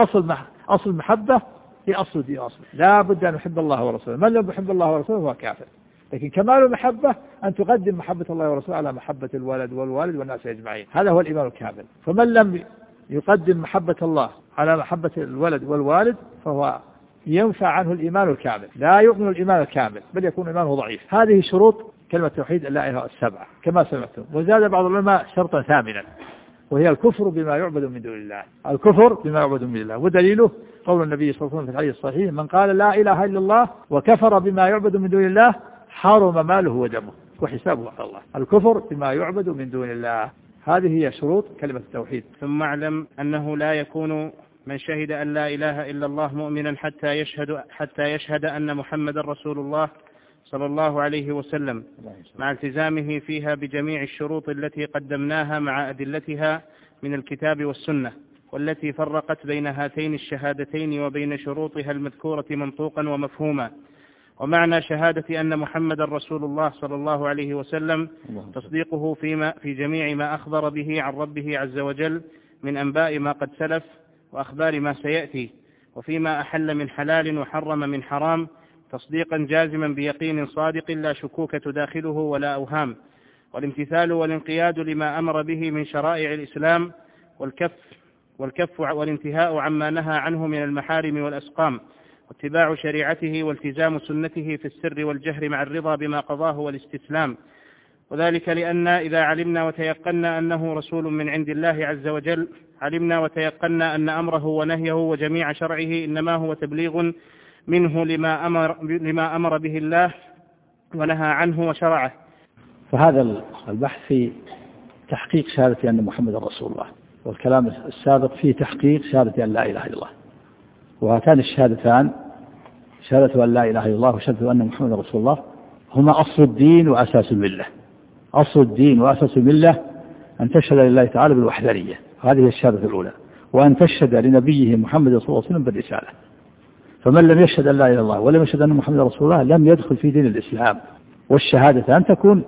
أصل محبة هي أصل دين، أصل لا بد أن يحب الله ورسوله، من لم يحب الله ورسوله هو كافر. لكن كمال المحبة أن تقدم محبة الله ورسوله على محبة الولد والوالد والناس أجمعين، هذا هو الإيمان الكامل. فمن لم يقدم محبة الله على محبة الولد والوالد فهو ينفع عنه الإيمان الكامل، لا يؤمن الإيمان الكامل بل يكون إيمانه ضعيف. هذه شروط كلمة توحيد لا إله إلا السبعة كما سمعتم. وزاد بعض العلماء شرطا ثامنا وهي الكفر بما يعبد من دون الله، الكفر بما يعبد من دون الله، ودليله قول النبي صلى الله عليه وسلم في الحديث الصحيح: من قال لا إله إلا الله وكفر بما يعبد من دون الله حرم ماله ودمه وحسابه على الله. الكفر بما يعبد من دون الله، هذه هي شروط كلمة التوحيد. ثم اعلم أنه لا يكون من شهد أن لا إله إلا الله مؤمنا حتى يشهد أن محمد رسول الله صلى الله عليه وسلم، مع التزامه فيها بجميع الشروط التي قدمناها مع أدلتها من الكتاب والسنة، والتي فرقت بين هاتين الشهادتين وبين شروطها المذكورة منطوقا ومفهوما. ومعنى شهادة أن محمد رسول الله صلى الله عليه وسلم تصديقه في جميع ما أخبر به عن ربه عز وجل من أنباء ما قد سلف وأخبار ما سيأتي، وفيما أحل من حلال وحرم من حرام، تصديقا جازما بيقين صادق لا شكوك تداخله ولا أوهام. والامتثال والانقياد لما أمر به من شرائع الإسلام، والكف والانتهاء عما نهى عنه من المحارم والأسقام، واتباع شريعته والتزام سنته في السر والجهر مع الرضا بما قضاه والاستسلام. وذلك لأن إذا علمنا وتيقنا أنه رسول من عند الله عز وجل، علمنا وتيقنا أن أمره ونهيه وجميع شرعه إنما هو تبليغ منه لما أمر به الله ونهى عنه وشرعه. فهذا البحث في تحقيق شهادة أن محمد رسول الله، والكلام السابق في تحقيق شهادة أن لا إله إلا الله. وهاتان الشهادتان، شهادة أن لا إله إلا الله وشهادة أن محمد رسول الله، هما أصل الدين وأساس الملة. أصل الدين وأساس الملة أن تشهد لله تعالى بالوحدانية، هذه الشهادة الأولى، وأن تشهد لنبيه محمد صلى الله عليه وسلم بالرسالة. فمن لم يشهد أن لا إله إلا الله ولم يشهد أن محمد رسول الله لم يدخل في دين الإسلام. والشهادة أن تكون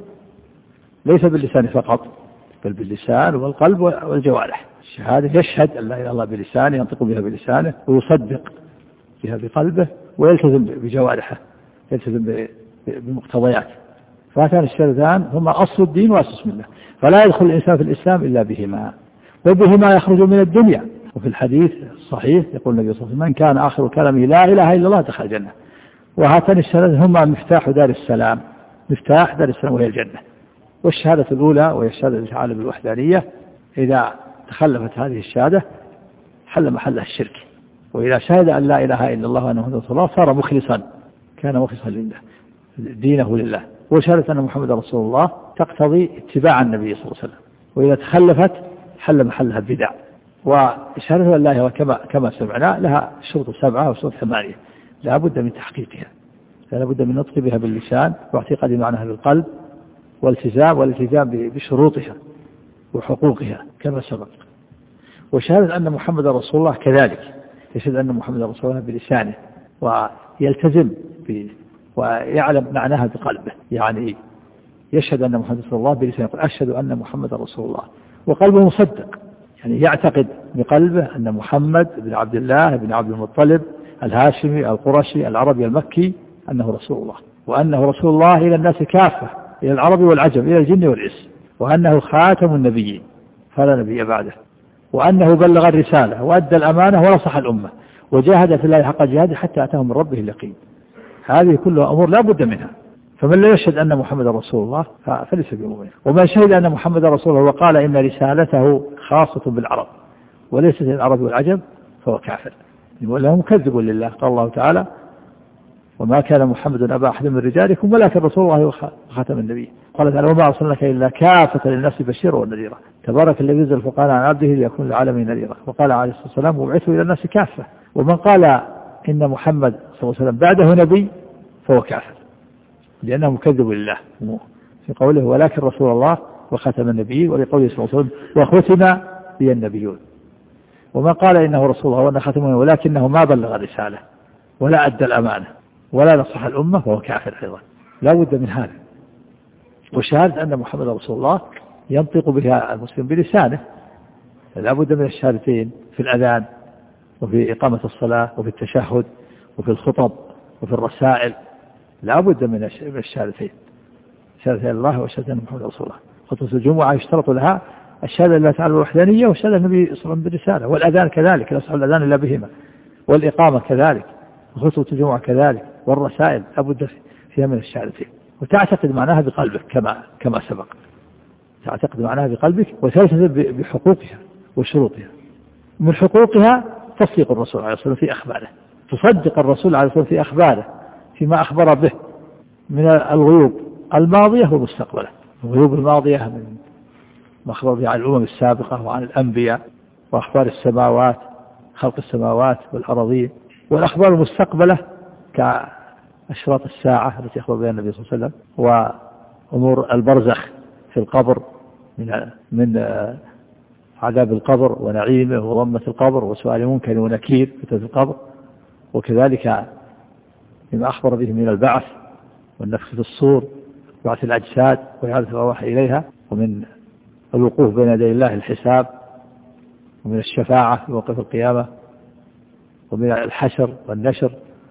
ليس باللسان فقط بل باللسان والقلب والجوارح. الشهادة يشهد أن لا إله إلا الله بلسانه، ينطق بها بلسانه ويصدق بها بقلبه ويلتزم بجوارحه، يلتزم بمقتضيات. فهاتان الشهادتان هما أصل الدين وأساس الملة، فلا يدخل الإنسان في الإسلام إلا بهما، وبهما يخرج من الدنيا. وفي الحديث الصحيح يقول النبي صلى الله عليه وسلم: من كان آخر كلامه لا إله إلا الله دخل الجنة. وهاتان الشهادتان هما مفتاح دار السلام، مفتاح دار السلام وهي الجنة. والشهادة الأولى وهي الشهادة تعالى بالوحدانية، إذا تخلفت هذه الشهادة حل محلها الشرك. وإذا شهد أن لا إله إلا الله وأن محمدا رسول الله صار مخلصا، كان مخلصا لله دينه لله. وشهادة أن محمد رسول الله تقتضي اتباع النبي صلى الله عليه وسلم. وإذا تخلفت حل محلها البدع. وشهادة أن لا إله كما سمعنا لها شروط 7 وشروط 8 لا بد من تحقيقها، لا بد من نطق بها باللسان واعتقاد معناها بالقلب والالتزام بشروطها وحقوقها كما سبق. وشهادة أن محمد رسول الله كذلك، يشهد أن محمد رسول الله بلسانه ويلتزم ويعلم معناها بقلبه، يعني يشهد أن محمد رسول الله بلسانه، يقول أشهد أن محمد رسول الله، وقلبه مصدق، يعني يعتقد بقلبه أن محمد بن عبد الله بن عبد المطلب الهاشمي القرشي العربي المكي أنه رسول الله، وأنه رسول الله إلى الناس كافة، إلى العرب والعجم، إلى الجن والإنس، وأنه خاتم النبيين فلا نبي بعده، وأنه بلغ الرسالة وأدى الأمانة ونصح الأمة وجاهد في الله حق جهاده حتى أتاه من ربه اليقين. هذه كلها أمور لا بد منها. فمن لا يشهد أن محمد رسول الله فليس بمؤمن. ومن شهد أن محمد رسول الله وقال إن رسالته خاصة بالعرب وليست للعرب والعجم فهو كافر وله مكذب لله. قال الله تعالى وما كان محمد أبا أحد من رجالكم ولكن رسول الله وخاتم النبي. قال تعالى وما أرسلناك إلا كافة للناس بشيرا ونذيرا تبارك الذي ينزل الفرقان عن عبده ليكون للعالمين نذيرا. وقال عليه الصلاة والسلام وبعثه إلى الناس كافة. ومن قال إن محمد صلى الله عليه وسلم بعده نبي فهو كافر لأنه مكذب لله في قوله ولكن رسول الله وخاتم النبيين ولقوله صلى الله عليه وسلم وختم بي النبيون. ومن قال إنه رسول الله وأنه خاتم ولكنه ما بلغ الرسالة ولا أدى الأمانة ولا نصح الأمة فهو كافر أيضا. لا بد من هذا. وشهادة أن محمد رسول الله ينطق بها المسلم بلسانه. لا بد من الشهادتين في الأذان وفي إقامة الصلاة وفي التشهد وفي الخطب وفي الرسائل. لا بد من الشهادتين شهادة الله وشهادة أن محمد رسول الله. خطبة الجمعة يشترط لها الشهادة لله تعالى الوحدانية وشهادة النبي صلى الله عليه وسلم بالرسالة. والأذان كذلك لا يصح الأذان إلا بهما. والإقامة كذلك وخطبة الجمعة كذلك. والرسائل لا بد فيها من الشهادتين. وتعتقد معناها بقلبك كما سبق. تعتقد معناها بقلبك وتلتزم بحقوقها وشروطها. من حقوقها تصديق الرسول عليه الصلاة والسلام في أخباره. تصدق الرسول عليه الصلاة والسلام في أخباره فيما أخبر به من الغيوب الماضية والمستقبلة. الغيوب الماضية من ما أخبر به عن الأمم السابقة وعن الأنبياء وأخبار السماوات خلق السماوات والأراضين. والأخبار المستقبلة كأشراط الساعة التي أخبر بها النبي صلى الله عليه وسلم وأمور البرزخ في القبر من عذاب القبر ونعيمه وضمة القبر وسؤال منكر ونكير في القبر. وكذلك مما أخبر به من البعث والنفخ في الصور وبعث الأجساد وإعادة الأرواح إليها ومن الوقوف بين يدي الله الحساب ومن الشفاعة في موقف القيامة ومن الحشر والنشر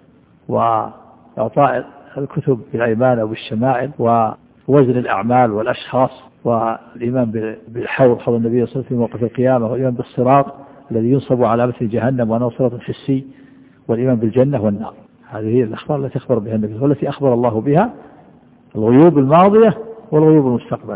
وإعطاء الكتب بالأيمان أو بالشمائل ووزن الأعمال والأشخاص والإيمان بالحوض حوض النبي صلى الله عليه وسلم في موقف القيامة والإيمان بالصراط الذي ينصب على مثل جهنم وأنه صراط حسي والإيمان بالجنة والنار. هذه هي الأخبار التي أخبر بها النبي والتي أخبر الله بها الغيوب الماضية والغيوب المستقبلة.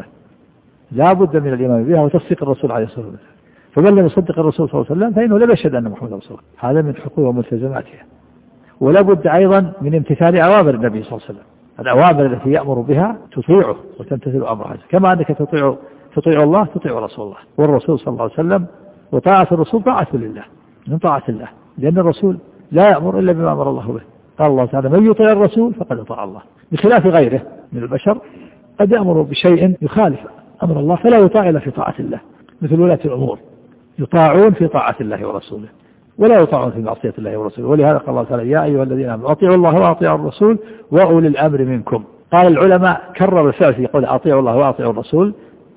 لا بد من الإيمان بها وتصديق الرسول عليه الصلاة والسلام. فمن لم يصدق الرسول صلى الله عليه وسلم فإنه لا يشهد أن محمد رسول الله. هذا من حقوق وملتزماتها. ولا بد أيضا من امتثال أوامر النبي صلى الله عليه وسلم. الأوامر التي يأمر بها تطيعه وتمتثل أمرها كما أنك تطيع الله تطيع رسول الله. والرسول صلى الله عليه وسلم وطاعة الرسول طاعة لله من طاعة الله لأن الرسول لا يأمر إلا بما أمر الله به. قال الله تعالى من يطيع الرسول فقد أطاع الله. بخلاف غيره من البشر قد يأمر بشيء يخالف أمر الله فلا يطاع إلا في طاعة الله مثل ولاة الأمور يطاعون في طاعة الله ورسوله ولا يطاعون في معصية الله ورسوله. ولهذا قال الله تعالى يا أيها الذين آمنوا أطيعوا الله وأطيعوا الرسول وأولي الأمر منكم. قال العلماء كرر الفعل في قول أطيعوا الله وأطيعوا الرسول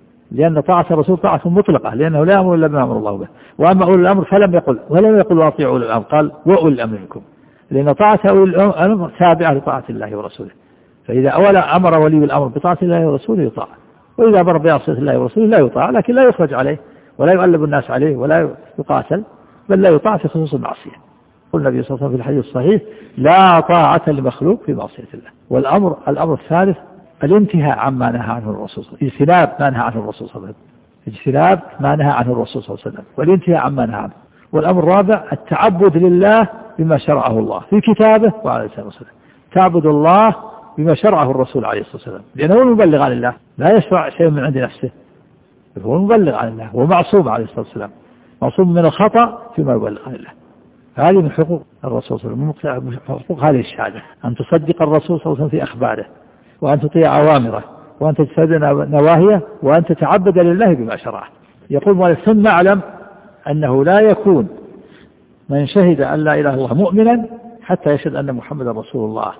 لأن طاعة الرسول طاعة مطلقة لأنه لا يأمر إلا بما أمر الله به. وأما أولي الأمر ولم يقل أطيعوا أولي الأمر قال وأولي الأمر منكم لأن طاعة أولي الأمر تابعة لطاعة الله ورسوله. فإذا أولا أمر ولي الأمر بطاعة الله ورسوله يطاع وإذا أمر بعصية الله ورسوله لا يطاع لكن لا يخرج عليه ولا يغلب الناس عليه ولا يقاتل بل لا يطاع في خصوص المعصية. قل النبي صلى الله عليه وسلم في الحديث الصحيح لا طاعة لمخلوق في معصية الله. الأمر الثالث الانتهاء عما نهى عنه الرسول صلى الله عليه وسلم. اجتناب ما نهى عنه الرسول صلى الله عليه وسلم. اجتناب ما نهى عنه الرسول صلى الله عليه وسلم والانتهاء عما نهى عنه. والأمر الرابع التعبد لله بما شرعه الله في كتابه وعلى لسان رسوله. تعبد الله بما شرعه الرسول عليه الصلاة والسلام لأنه هو المبلغ عن الله لا يشرع شيء من عند نفسه هو المبلغ عن الله ومعصوم عليه الصلاة والسلام معصوم من الخطأ فيما يبلغ عن الله. هذه من حقوق الرسول صلى الله عليه وسلم. من حقوق هذه الشهادة أن تصدق الرسول صلى الله عليه وسلم في أخباره وأن تطيع أوامره وأن تجتنب نواهيه وأن تتعبد لله بما شرعه. يقول مؤلف ثم اعلم أنه لا يكون من شهد أن لا إله إلا الله مؤمنا حتى يشهد أن محمد رسول الله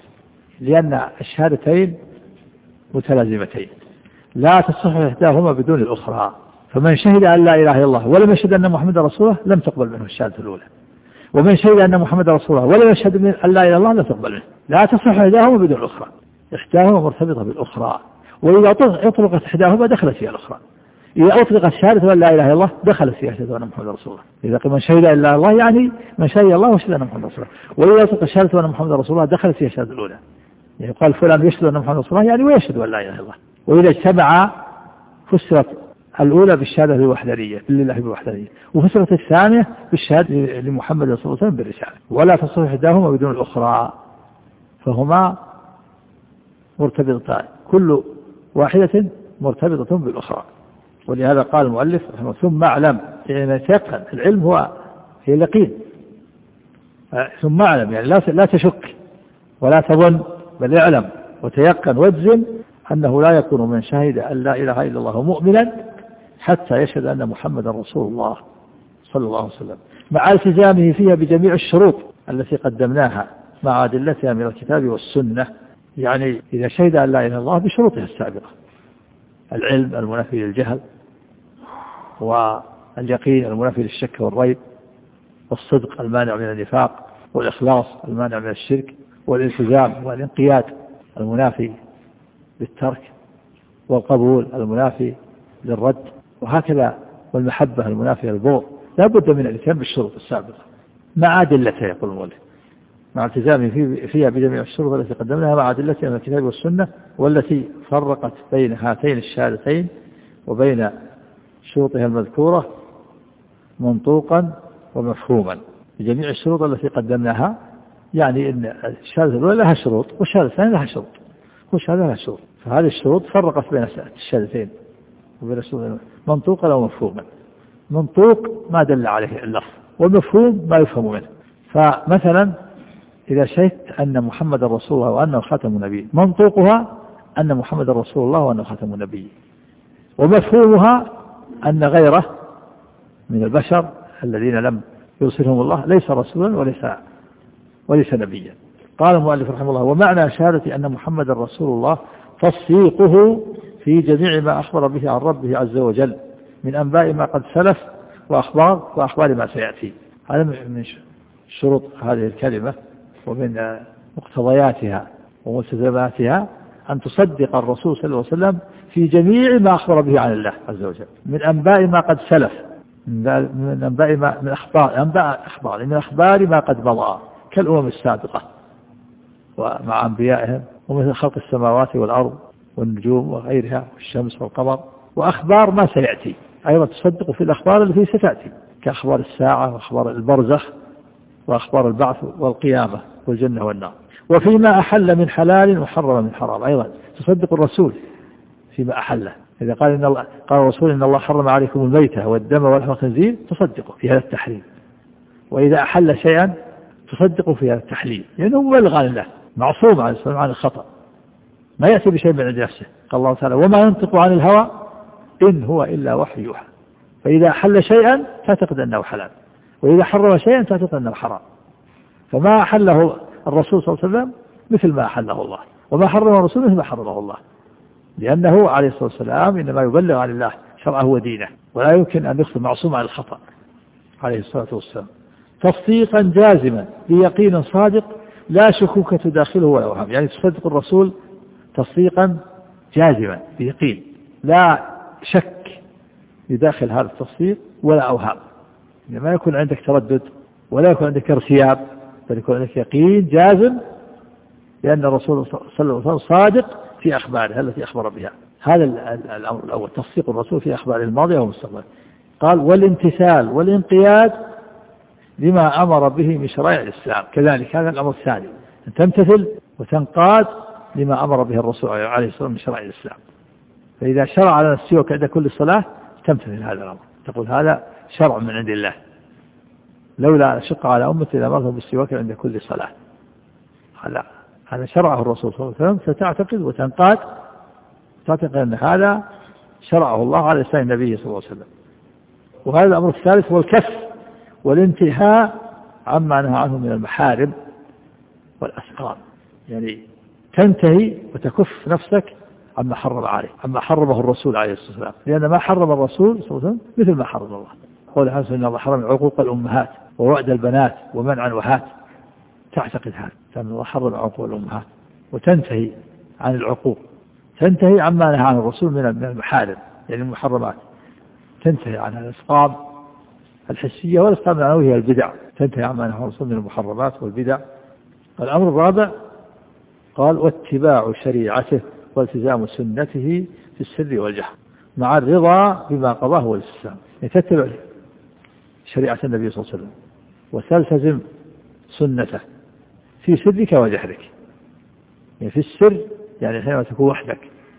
لأن الشهادتين متلازمتين لا تصح إحداهما بدون الأخرى. فمن شهد أن لا إله إلا الله ولم يشهد أن محمد رسول الله لم تقبل منه الشهادة الأولى. ومن شهد أن محمد رسول الله ولم يشهد أن لا إله إلا الله لم تقبل منه. لا تصح إحداهما بدون الأخرى. إحداهما مرتبطة بالأخرى وإذا أطلقت إحداهما دخلت فيها الأخرى. إذا أطلقت شهادة أن لا إله إلا الله دخل في أشهد أن محمد رسول الله. إذا قيل من شهد إلا الله يعني من شهد الله وشهد أن محمد رسول الله. وإذا أطلقت شهادة أن محمد رسول الله دخلت في الشهادة الأولى. يعني قال فلان يشهد أن محمد رسول الله يعني ويشهد أن لا إله إلا الله. وإذا اجتمع فسرت الأولى بالشهادة الوحدانية لله بالوحدانية، وفسرت الثانية بالشهادة لمحمد صلى الله عليه وسلم بالرسالة، ولا تصح إحداهما بدون الأخرى، فهما مرتبطتان كل واحدة مرتبطة بالأخرى. ولهذا قال المؤلف ثم اعلم، يعني يتيقن، العلم هي اليقين، ثم اعلم يعني لا تشك ولا تظن، بل اعلم وتيقن واجزم أنه لا يكون من شهد أن لا إله إلا الله مؤمنا حتى يشهد أن محمدا رسول الله صلى الله عليه وسلم، مع التزامه فيها بجميع الشروط التي قدمناها مع أدلتها من الكتاب والسنة. يعني إذا شهد أن لا إله إلا الله بشروطها السابقة: العلم المنافي للجهل، واليقين المنافي للشك والريب، والصدق المانع من النفاق، والإخلاص المانع من الشرك، والالتزام والانقياد المنافي للترك، والقبول المنافي للرد، وهكذا، والمحبة المنافية للبغض. لا بد من الاتيان بالشروط السابقة مع أدلتها، يقول المؤلف، مع التزامه فيها بجميع الشروط التي قدمناها مع أدلتها من الكتاب والسنة، والتي فرقت بين هاتين الشهادتين وبين شروطها المذكورة منطوقا ومفهوما بجميع الشروط التي قدمناها. يعني أن الشهادة الأولى لها شروط والشهادة الثانية لها شروط والشهادة لها شروط، فهذه الشروط فرقت بين الشهادتين وبين الشروط منطوقا أو مفهوما. منطوق ما دل عليه اللفظ، والمفهوم ما يفهم منه. فمثلا إذا شهدت أن محمد رسول الله وأنه خاتم النبي، منطوقها أن محمد رسول الله وأنه خاتم النبي، ومفهومها أن غيره من البشر الذين لم يرسلهم الله ليس رسولا وليس نبيا. قال المؤلف رحمه الله: ومعنى شهادة أن محمد رسول الله تصديقه في جميع ما أخبر به عن ربه عز وجل من أنباء ما قد سلف وأخبار ما سيأتي. هذا من شروط هذه الكلمة ومن مقتضياتها وملتزماتها أن تصدق الرسول صلى الله عليه وسلم في جميع ما أخبر به عن الله عز وجل من أنباء ما قد سلف، من أنباء ما من أخبار ما قد مضى كالأمم السابقة ومع أنبيائهم، ومثل خلق السماوات والأرض والنجوم وغيرها والشمس والقمر، وأخبار ما سيأتي أيضا تصدق في الأخبار التي ستأتي كأخبار الساعة وأخبار البرزخ وأخبار البعث والقيامة والجنة والنار. وفيما أحل من حلال وحرم من حرام أيضا تصدق الرسول فيما أحله. إذا قال الرسول إن الله حرم عليكم الميتة والدم ولحم الخنزير تصدقوا في هذا التحريم. وإذا أحل شيئا تصدقوا في هذا التحليل، لأنه مبلغ عن الله، معصوم عن الخطأ، ما يأتي بشيء من عند نفسه. قال الله تعالى: وما ينطق عن الهوى إن هو إلا وحي يوحى. فإذا أحل شيئا تعتقد أنه حلال، وإذا حرم شيئا تعتقد أنه حرام. فما أحله الرسول صلى الله عليه وسلم مثل ما أحله الله، وما حرم الرسول مثل ما حرمه الله، لأنه عليه الصلاة والسلام إنما يبلغ عن الله شرعه ودينه، ولا يمكن أن يخطئ، معصوم عن الخطأ عليه الصلاة والسلام. تصديقا جازما بيقين صادق لا شكوك تداخله ولا أوهام. يعني تصدق الرسول تصديقا جازما بيقين، لا شك يداخل هذا التصديق ولا أوهام، يعني ما يكون عندك تردد ولا يكون عندك ارتياب، بل يكون عندك يقين جازم لأن الرسول صلى الله عليه وسلم صادق في أخباره التي أخبر بها. هذا الأمر الأول، تصديق الرسول في أخباره الماضية والمستقبل. قال: والامتثال والانقياد لما أمر به من شرائع الإسلام، كذلك هذا الأمر الثاني، أن تمتثل وتنقاد لما أمر به الرسول عليه الصلاة والسلام من شرائع الإسلام. فإذا شرع لنا السواك عند كل صلاة تمتثل هذا الأمر، تقول هذا شرع من عند الله، لولا أشق على أمتي لأمرهم بالسواك عند كل صلاة. هذا شرعه الرسول صلى الله عليه وسلم، فتعتقد وتنقاد، تعتقد أن هذا شرعه الله على لسان النبي صلى الله عليه وسلم. وهذا الأمر الثالث هو الكف والانتهاء عما نهى عنه من المحارم والأسقام، يعني تنتهي وتكف نفسك عما حرم عليه، عما حرمه الرسول عليه الصلاة والسلام، لأن ما حرم الرسول صلى الله عليه وسلم مثل ما حرم الله. قول حسن إن الله حرم عقوق الأمهات ووعد البنات ومنع وهات، تعتقد هذا أن الله حرم عقوق الأمهات وتنتهي عن العقوق، تنتهي عما نهى عن الرسول من المحارم يعني المحرمات، تنتهي عن الأسقام الحسية والأسقام المعنوية هي البدع، تنتهي عما نهى الرسول من المحرمات والبدع. الأمر الرابع قال واتباع شريعته والتزام سنته في السر والجهر مع الرضا بما قضاه والاستسلام. تتبع شريعة النبي صلى الله عليه وسلم وتلتزم سنته في سرك وجهرك. يعني في السر يعني حينما تكون وحدك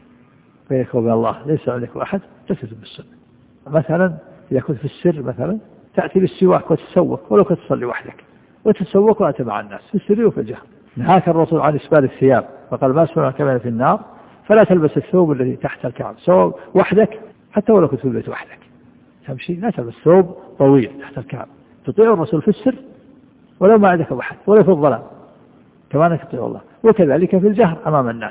بينك وبين الله ليس عندك أحد تلتزم بالسنة. مثلا إذا كنت في السر مثلا تأتي بالسواك وتتسوك ولو كنت تصلي وحدك وتتسوك وأنت مع الناس في السر وفي الجهر. نهاك الرسول عن إسبال الثياب فقال ما أسبل كمان في النار فلا تلبس الثوب الذي تحت الكعب سواء وحدك حتى ولو كنت في البيت وحدك تمشي لا تلبس ثوب طويل تحت الكعب. تطيع الرسول في السر ولو ما عندك أحد ولا في الظلام كما أنك تطيع الله، وكذلك في الجهر أمام الناس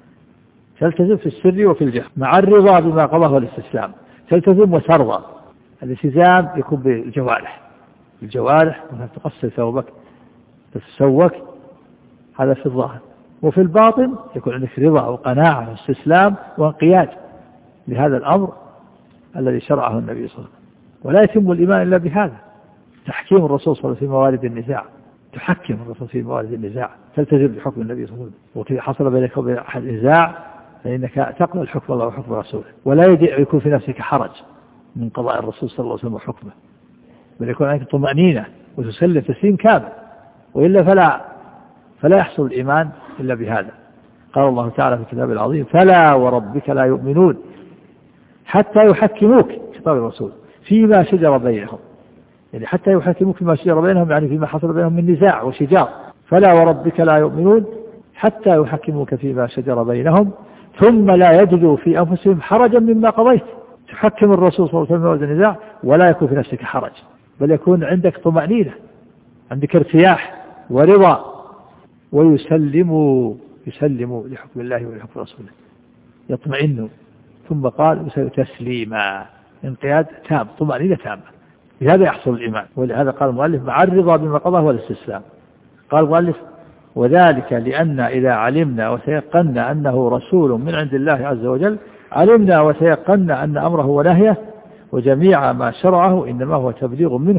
تلتزم في السر وفي الجهر مع الرضا بما قضاه والاستسلام. تلتزم وترضى. الالتزام يكون بالجوارح، الجوارح تقصر ثوبك تتسوك هذا في الظاهر، وفي الباطن يكون عندك رضا وقناعة واستسلام وانقياد لهذا الأمر الذي شرعه النبي صلى الله عليه وسلم. ولا يتم الإيمان إلا بهذا. تحكيم الرسول صلى الله عليه وسلم في موارد النزاع، تحكم الرسول في موارد النزاع، تلتزم بحكم النبي صلى الله عليه وسلم. وكذا حصل بينك وبين أحد نزاع فإنك تقبل حكم الله وحكم رسوله، ولا يكون في نفسك حرج من قضاء الرسول صلى الله عليه وسلم وحكمه، بل يكون عندك طمأنينة وتسلم تسليم كامل، وإلا فلا يحصل الإيمان إلا بهذا. قال الله تعالى في الكتاب العظيم فلا وربك لا يؤمنون حتى يحكموك خطاب الرسول فيما شجر بينهم، يعني حتى يحكموك فيما شجر بينهم يعني فيما حصل بينهم من نزاع وشجار. فلا وربك لا يؤمنون حتى يحكموك فيما شجر بينهم ثم لا يجدوا في أنفسهم حرجا مما قضيت. تحكم الرسول صلى الله عليه وسلم في النزاع ولا يكون في نفسك حرج، بل يكون عندك طمأنينة، عندك ارتياح ورضا، ويسلموا لحكم الله ولحكم رسوله، يطمئنوا. ثم قال تسليما، انقياد تام، طمأنينة تامة. بهذا يحصل الإيمان. ولهذا قال المؤلف مع الرضا بما قضاه والاستسلام. قال المؤلف وذلك لأن إذا علمنا وتيقنا أنه رسول من عند الله عز وجل علمنا وتيقنا أن أمره ونهيه وجميع ما شرعه إنما هو تبليغ منه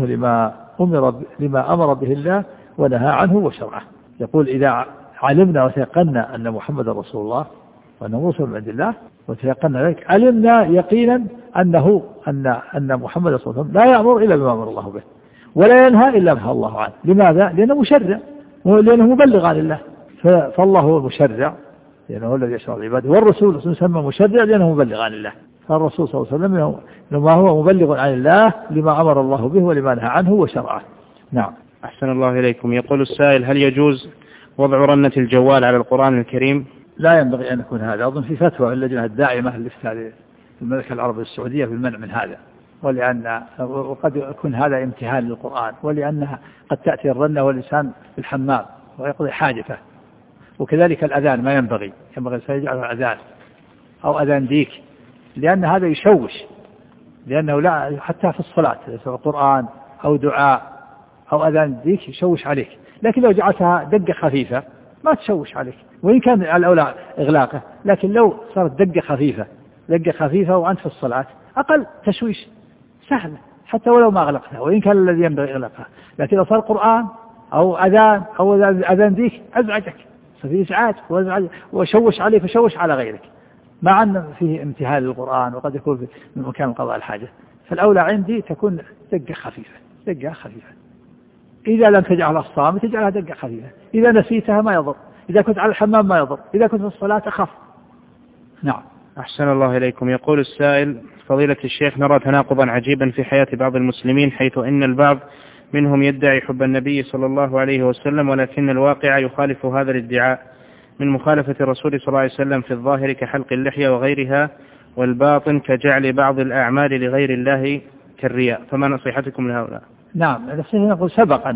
لما أمر به الله ونهى عنه وشرعه. يقول إذا علمنا وتيقنا أن محمد رسول الله وأنه رسول من عند الله وتيقنا ذلك علمنا يقينا أن محمد صلى الله عليه وسلم لا يأمر إلا بما أمر الله به ولا ينهى إلا ما نهى الله عنه. لماذا؟ لأنه مشرع ولأنه مبلغ عن الله. فالله هو المشرع لأنه هو الذي يشرع العباد، والرسول يسمى مشرع لأنه مبلغ عن الله. فالرسول صلى الله عليه وسلم لما هو مبلغ عن الله لما أمر الله به ولما نهى عنه وشرعه. نعم. أحسن الله إليكم. يقول السائل هل يجوز وضع رنة الجوال على القرآن الكريم؟ لا ينبغي أن يكون هذا. أظن في فتوى اللجنة الداعمة للإفتاء في المملكة العربية السعودية بالمنع من هذا، وقد يكون هذا امتهان للقرآن، ولأنها قد تأتي الرنة والإنسان في الحمام ويقضي حاجته. وكذلك الأذان ما ينبغي سيجعل الأذان أو أذان ديك، لأن هذا يشوش، لأنه لا حتى في الصلاة سواء قرآن أو دعاء أو أذان ديك يشوش عليك. لكن لو جعلتها دقة خفيفة ما تشوش عليك، وإن كان الأولى إغلاقه، لكن لو صارت دقة خفيفة وأنت في الصلاة أقل تشويش سهل حتى ولو ما أغلقتها، وإن كان الذي ينبغي إغلاقها. لكن لو صار قرآن أو أذان أو أذان ديك أزعجك، ففي إزعاج وشوش عليك وشوش على غيرك، مع أن فيه امتهان للقرآن وقد يكون في مكان قضاء الحاجة. فالأولى عندي تكون دقة خفيفة. إذا لم تجعلها الصامت تجعلها دقة خفيفة، إذا نسيتها ما يضر، إذا كنت على الحمام ما يضر، إذا كنت في الصلاة أخف. نعم. أحسن الله إليكم. يقول السائل فضيلة الشيخ نرى تناقضا عجيبا في حياة بعض المسلمين، حيث إن البعض منهم يدعي حب النبي صلى الله عليه وسلم، ولكن الواقع يخالف هذا الادعاء من مخالفة الرسول صلى الله عليه وسلم في الظاهر كحلق اللحية وغيرها، والباطن كجعل بعض الأعمال لغير الله كالرياء، فما نصيحتكم لهؤلاء؟ نعم. نقول سبق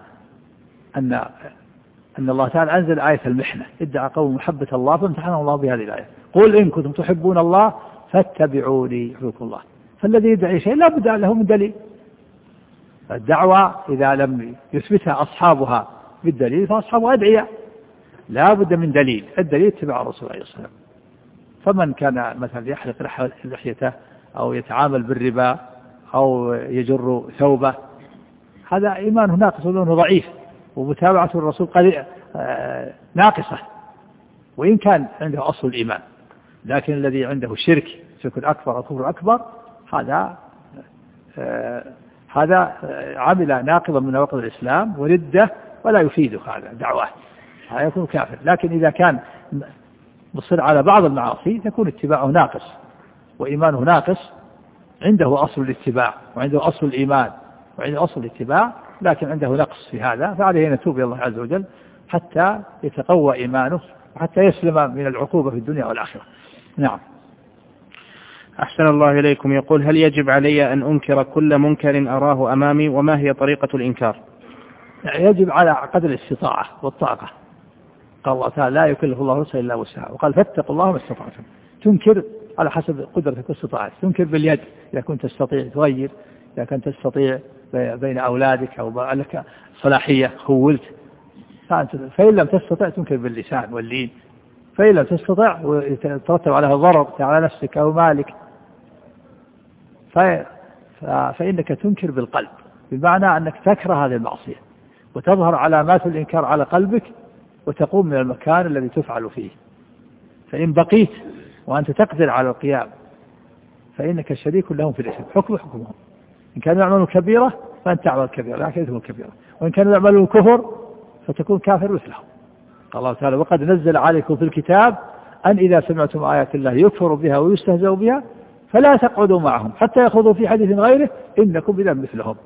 أن الله تعالى أنزل آية المحنة، ادعى قوم محبة الله فامتحنهم الله بهذه الآية. قل إن كنتم تحبون الله فاتبعوني يحببكم الله. فالذي يدعي شيء لا بد له من دليل. الدعوة إذا لم يثبتها أصحابها بالدليل فأصحابها أدعياء، لا بد من دليل. الدليل اتباع الرسول عليه الصلاة والسلام. فمن كان مثلا يحلق لحيته أو يتعامل بالربا أو يجر ثوبه، هذا إيمانه ناقص وإيمانه ضعيف، ومتابعة الرسول ناقصة وإن كان عنده أصل الإيمان. لكن الذي عنده شرك أكبر أو كفر أكبر هذا عمل ناقضا من نواقض الإسلام وردة ولا يفيده هذا دعوة، هذا يكون كافر. لكن إذا كان مصر على بعض المعاصي تكون اتباعه ناقص وإيمانه ناقص، عنده أصل الاتباع وعنده أصل الإيمان وعنده أصل الاتباع، لكن عنده نقص في هذا، فعليه أن يتوب إلى الله عز وجل حتى يتقوى إيمانه وحتى يسلم من العقوبة في الدنيا والآخرة. نعم. أحسن الله إليكم. يقول: هل يجب علي أن أنكر كل منكر أراه أمامي، وما هي طريقة الإنكار؟ يجب على قدر الاستطاعة والطاقة. قال الله تعالى: لا يكلف الله نفسا إلا وسعها، وقال: فاتقوا الله ما استطعتم. تنكر على حسب قدرتك واستطاعتك، تنكر باليد إذا كنت تستطيع تغير، إذا كنت تستطيع بين أولادك أو لك صلاحية خولت، فإن لم تستطع تنكر باللسان واللين، فإن لم تستطع ويترتب عليها ضرر على نفسك أو مالك فإنك تنكر بالقلب، بمعنى أنك تكره هذه المعصية وتظهر علامات الإنكار على قلبك وتقوم من المكان الذي تفعل فيه. فإن بقيت وأنت تقدر على القيام فإنك شريك لهم في الإثم، حكمهم. إن كانوا يعملون كبيرة فأنت تعمل كبيرة لكن إثم كبيرة، وإن كانوا يعملون كفر فتكون كافر مثلهم. قال الله تعالى: وقد نزل عليكم في الكتاب أن إذا سمعتم آيات الله يكفر بها ويستهزأ بها فلا تقعدوا معهم حتى يخوضوا في حديث غيره إنكم إذا مثلهم.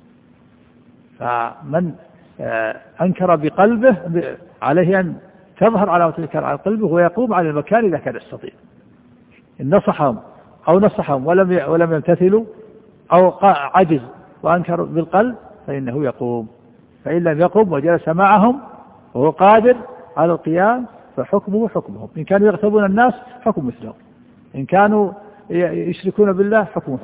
فمن أنكر بقلبه عليه أن تظهر علامة الإنكار على قلبه ويقوم على المكان إذا كان يستطيع. إن نصحهم ولم يمتثلوا أو عجز وأنكر بالقلب فإنه يقوم، فإن لم يقوم وجلس معهم وهو قادر على القيام فحكمهم. إن كانوا يغتابون الناس حكم مثلهم، إن كانوا يشركون بالله حكمهم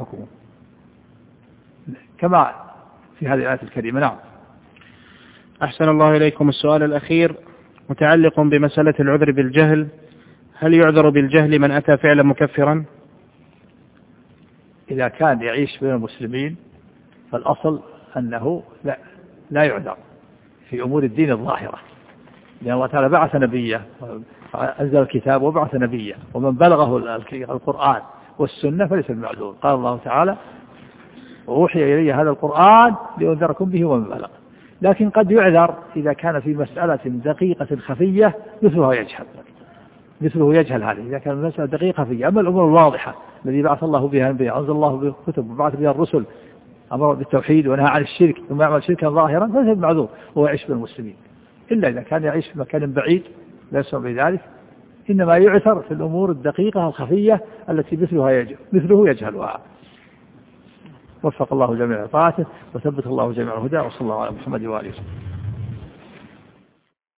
كما في هذه الآية الكريمة. نعم. أحسن الله إليكم. السؤال الأخير متعلق بمسألة العذر بالجهل: هل يعذر بالجهل من أتى فعلا مكفرا؟ إذا كان يعيش بين المسلمين فالأصل أنه لا يعذر في أمور الدين الظاهرة، لأن الله تعالى بعث نبيه، أنزل الكتاب وبعث نبيه، ومن بلغه القرآن والسنة فليس بمعذور. قال الله تعالى: وأوحي إلي هذا القرآن لأنذركم به ومن بلغ. لكن قد يعذر إذا كان في مسألة دقيقة خفية مثله يجهل هذه، إذا كان مسألة دقيقة خفية. أما الأمور الواضحة الذي بعث الله بها أنبياء، أنزل الله بها كتب وبعث بها الرسل، أمر بالتوحيد ونهى عن الشرك ثم يعمل شركا ظاهرا فليس بمعذور وهو يعيش بين المسلمين، إلا إذا كان يعيش في مكان بعيد لا يسمع بذلك. إنما يعثر في الأمور الدقيقة الخفية التي مثله يجهلها. وفق الله جميع طاعته وثبت الله جميع الهدى، وصلى الله على محمد وآله وسلم.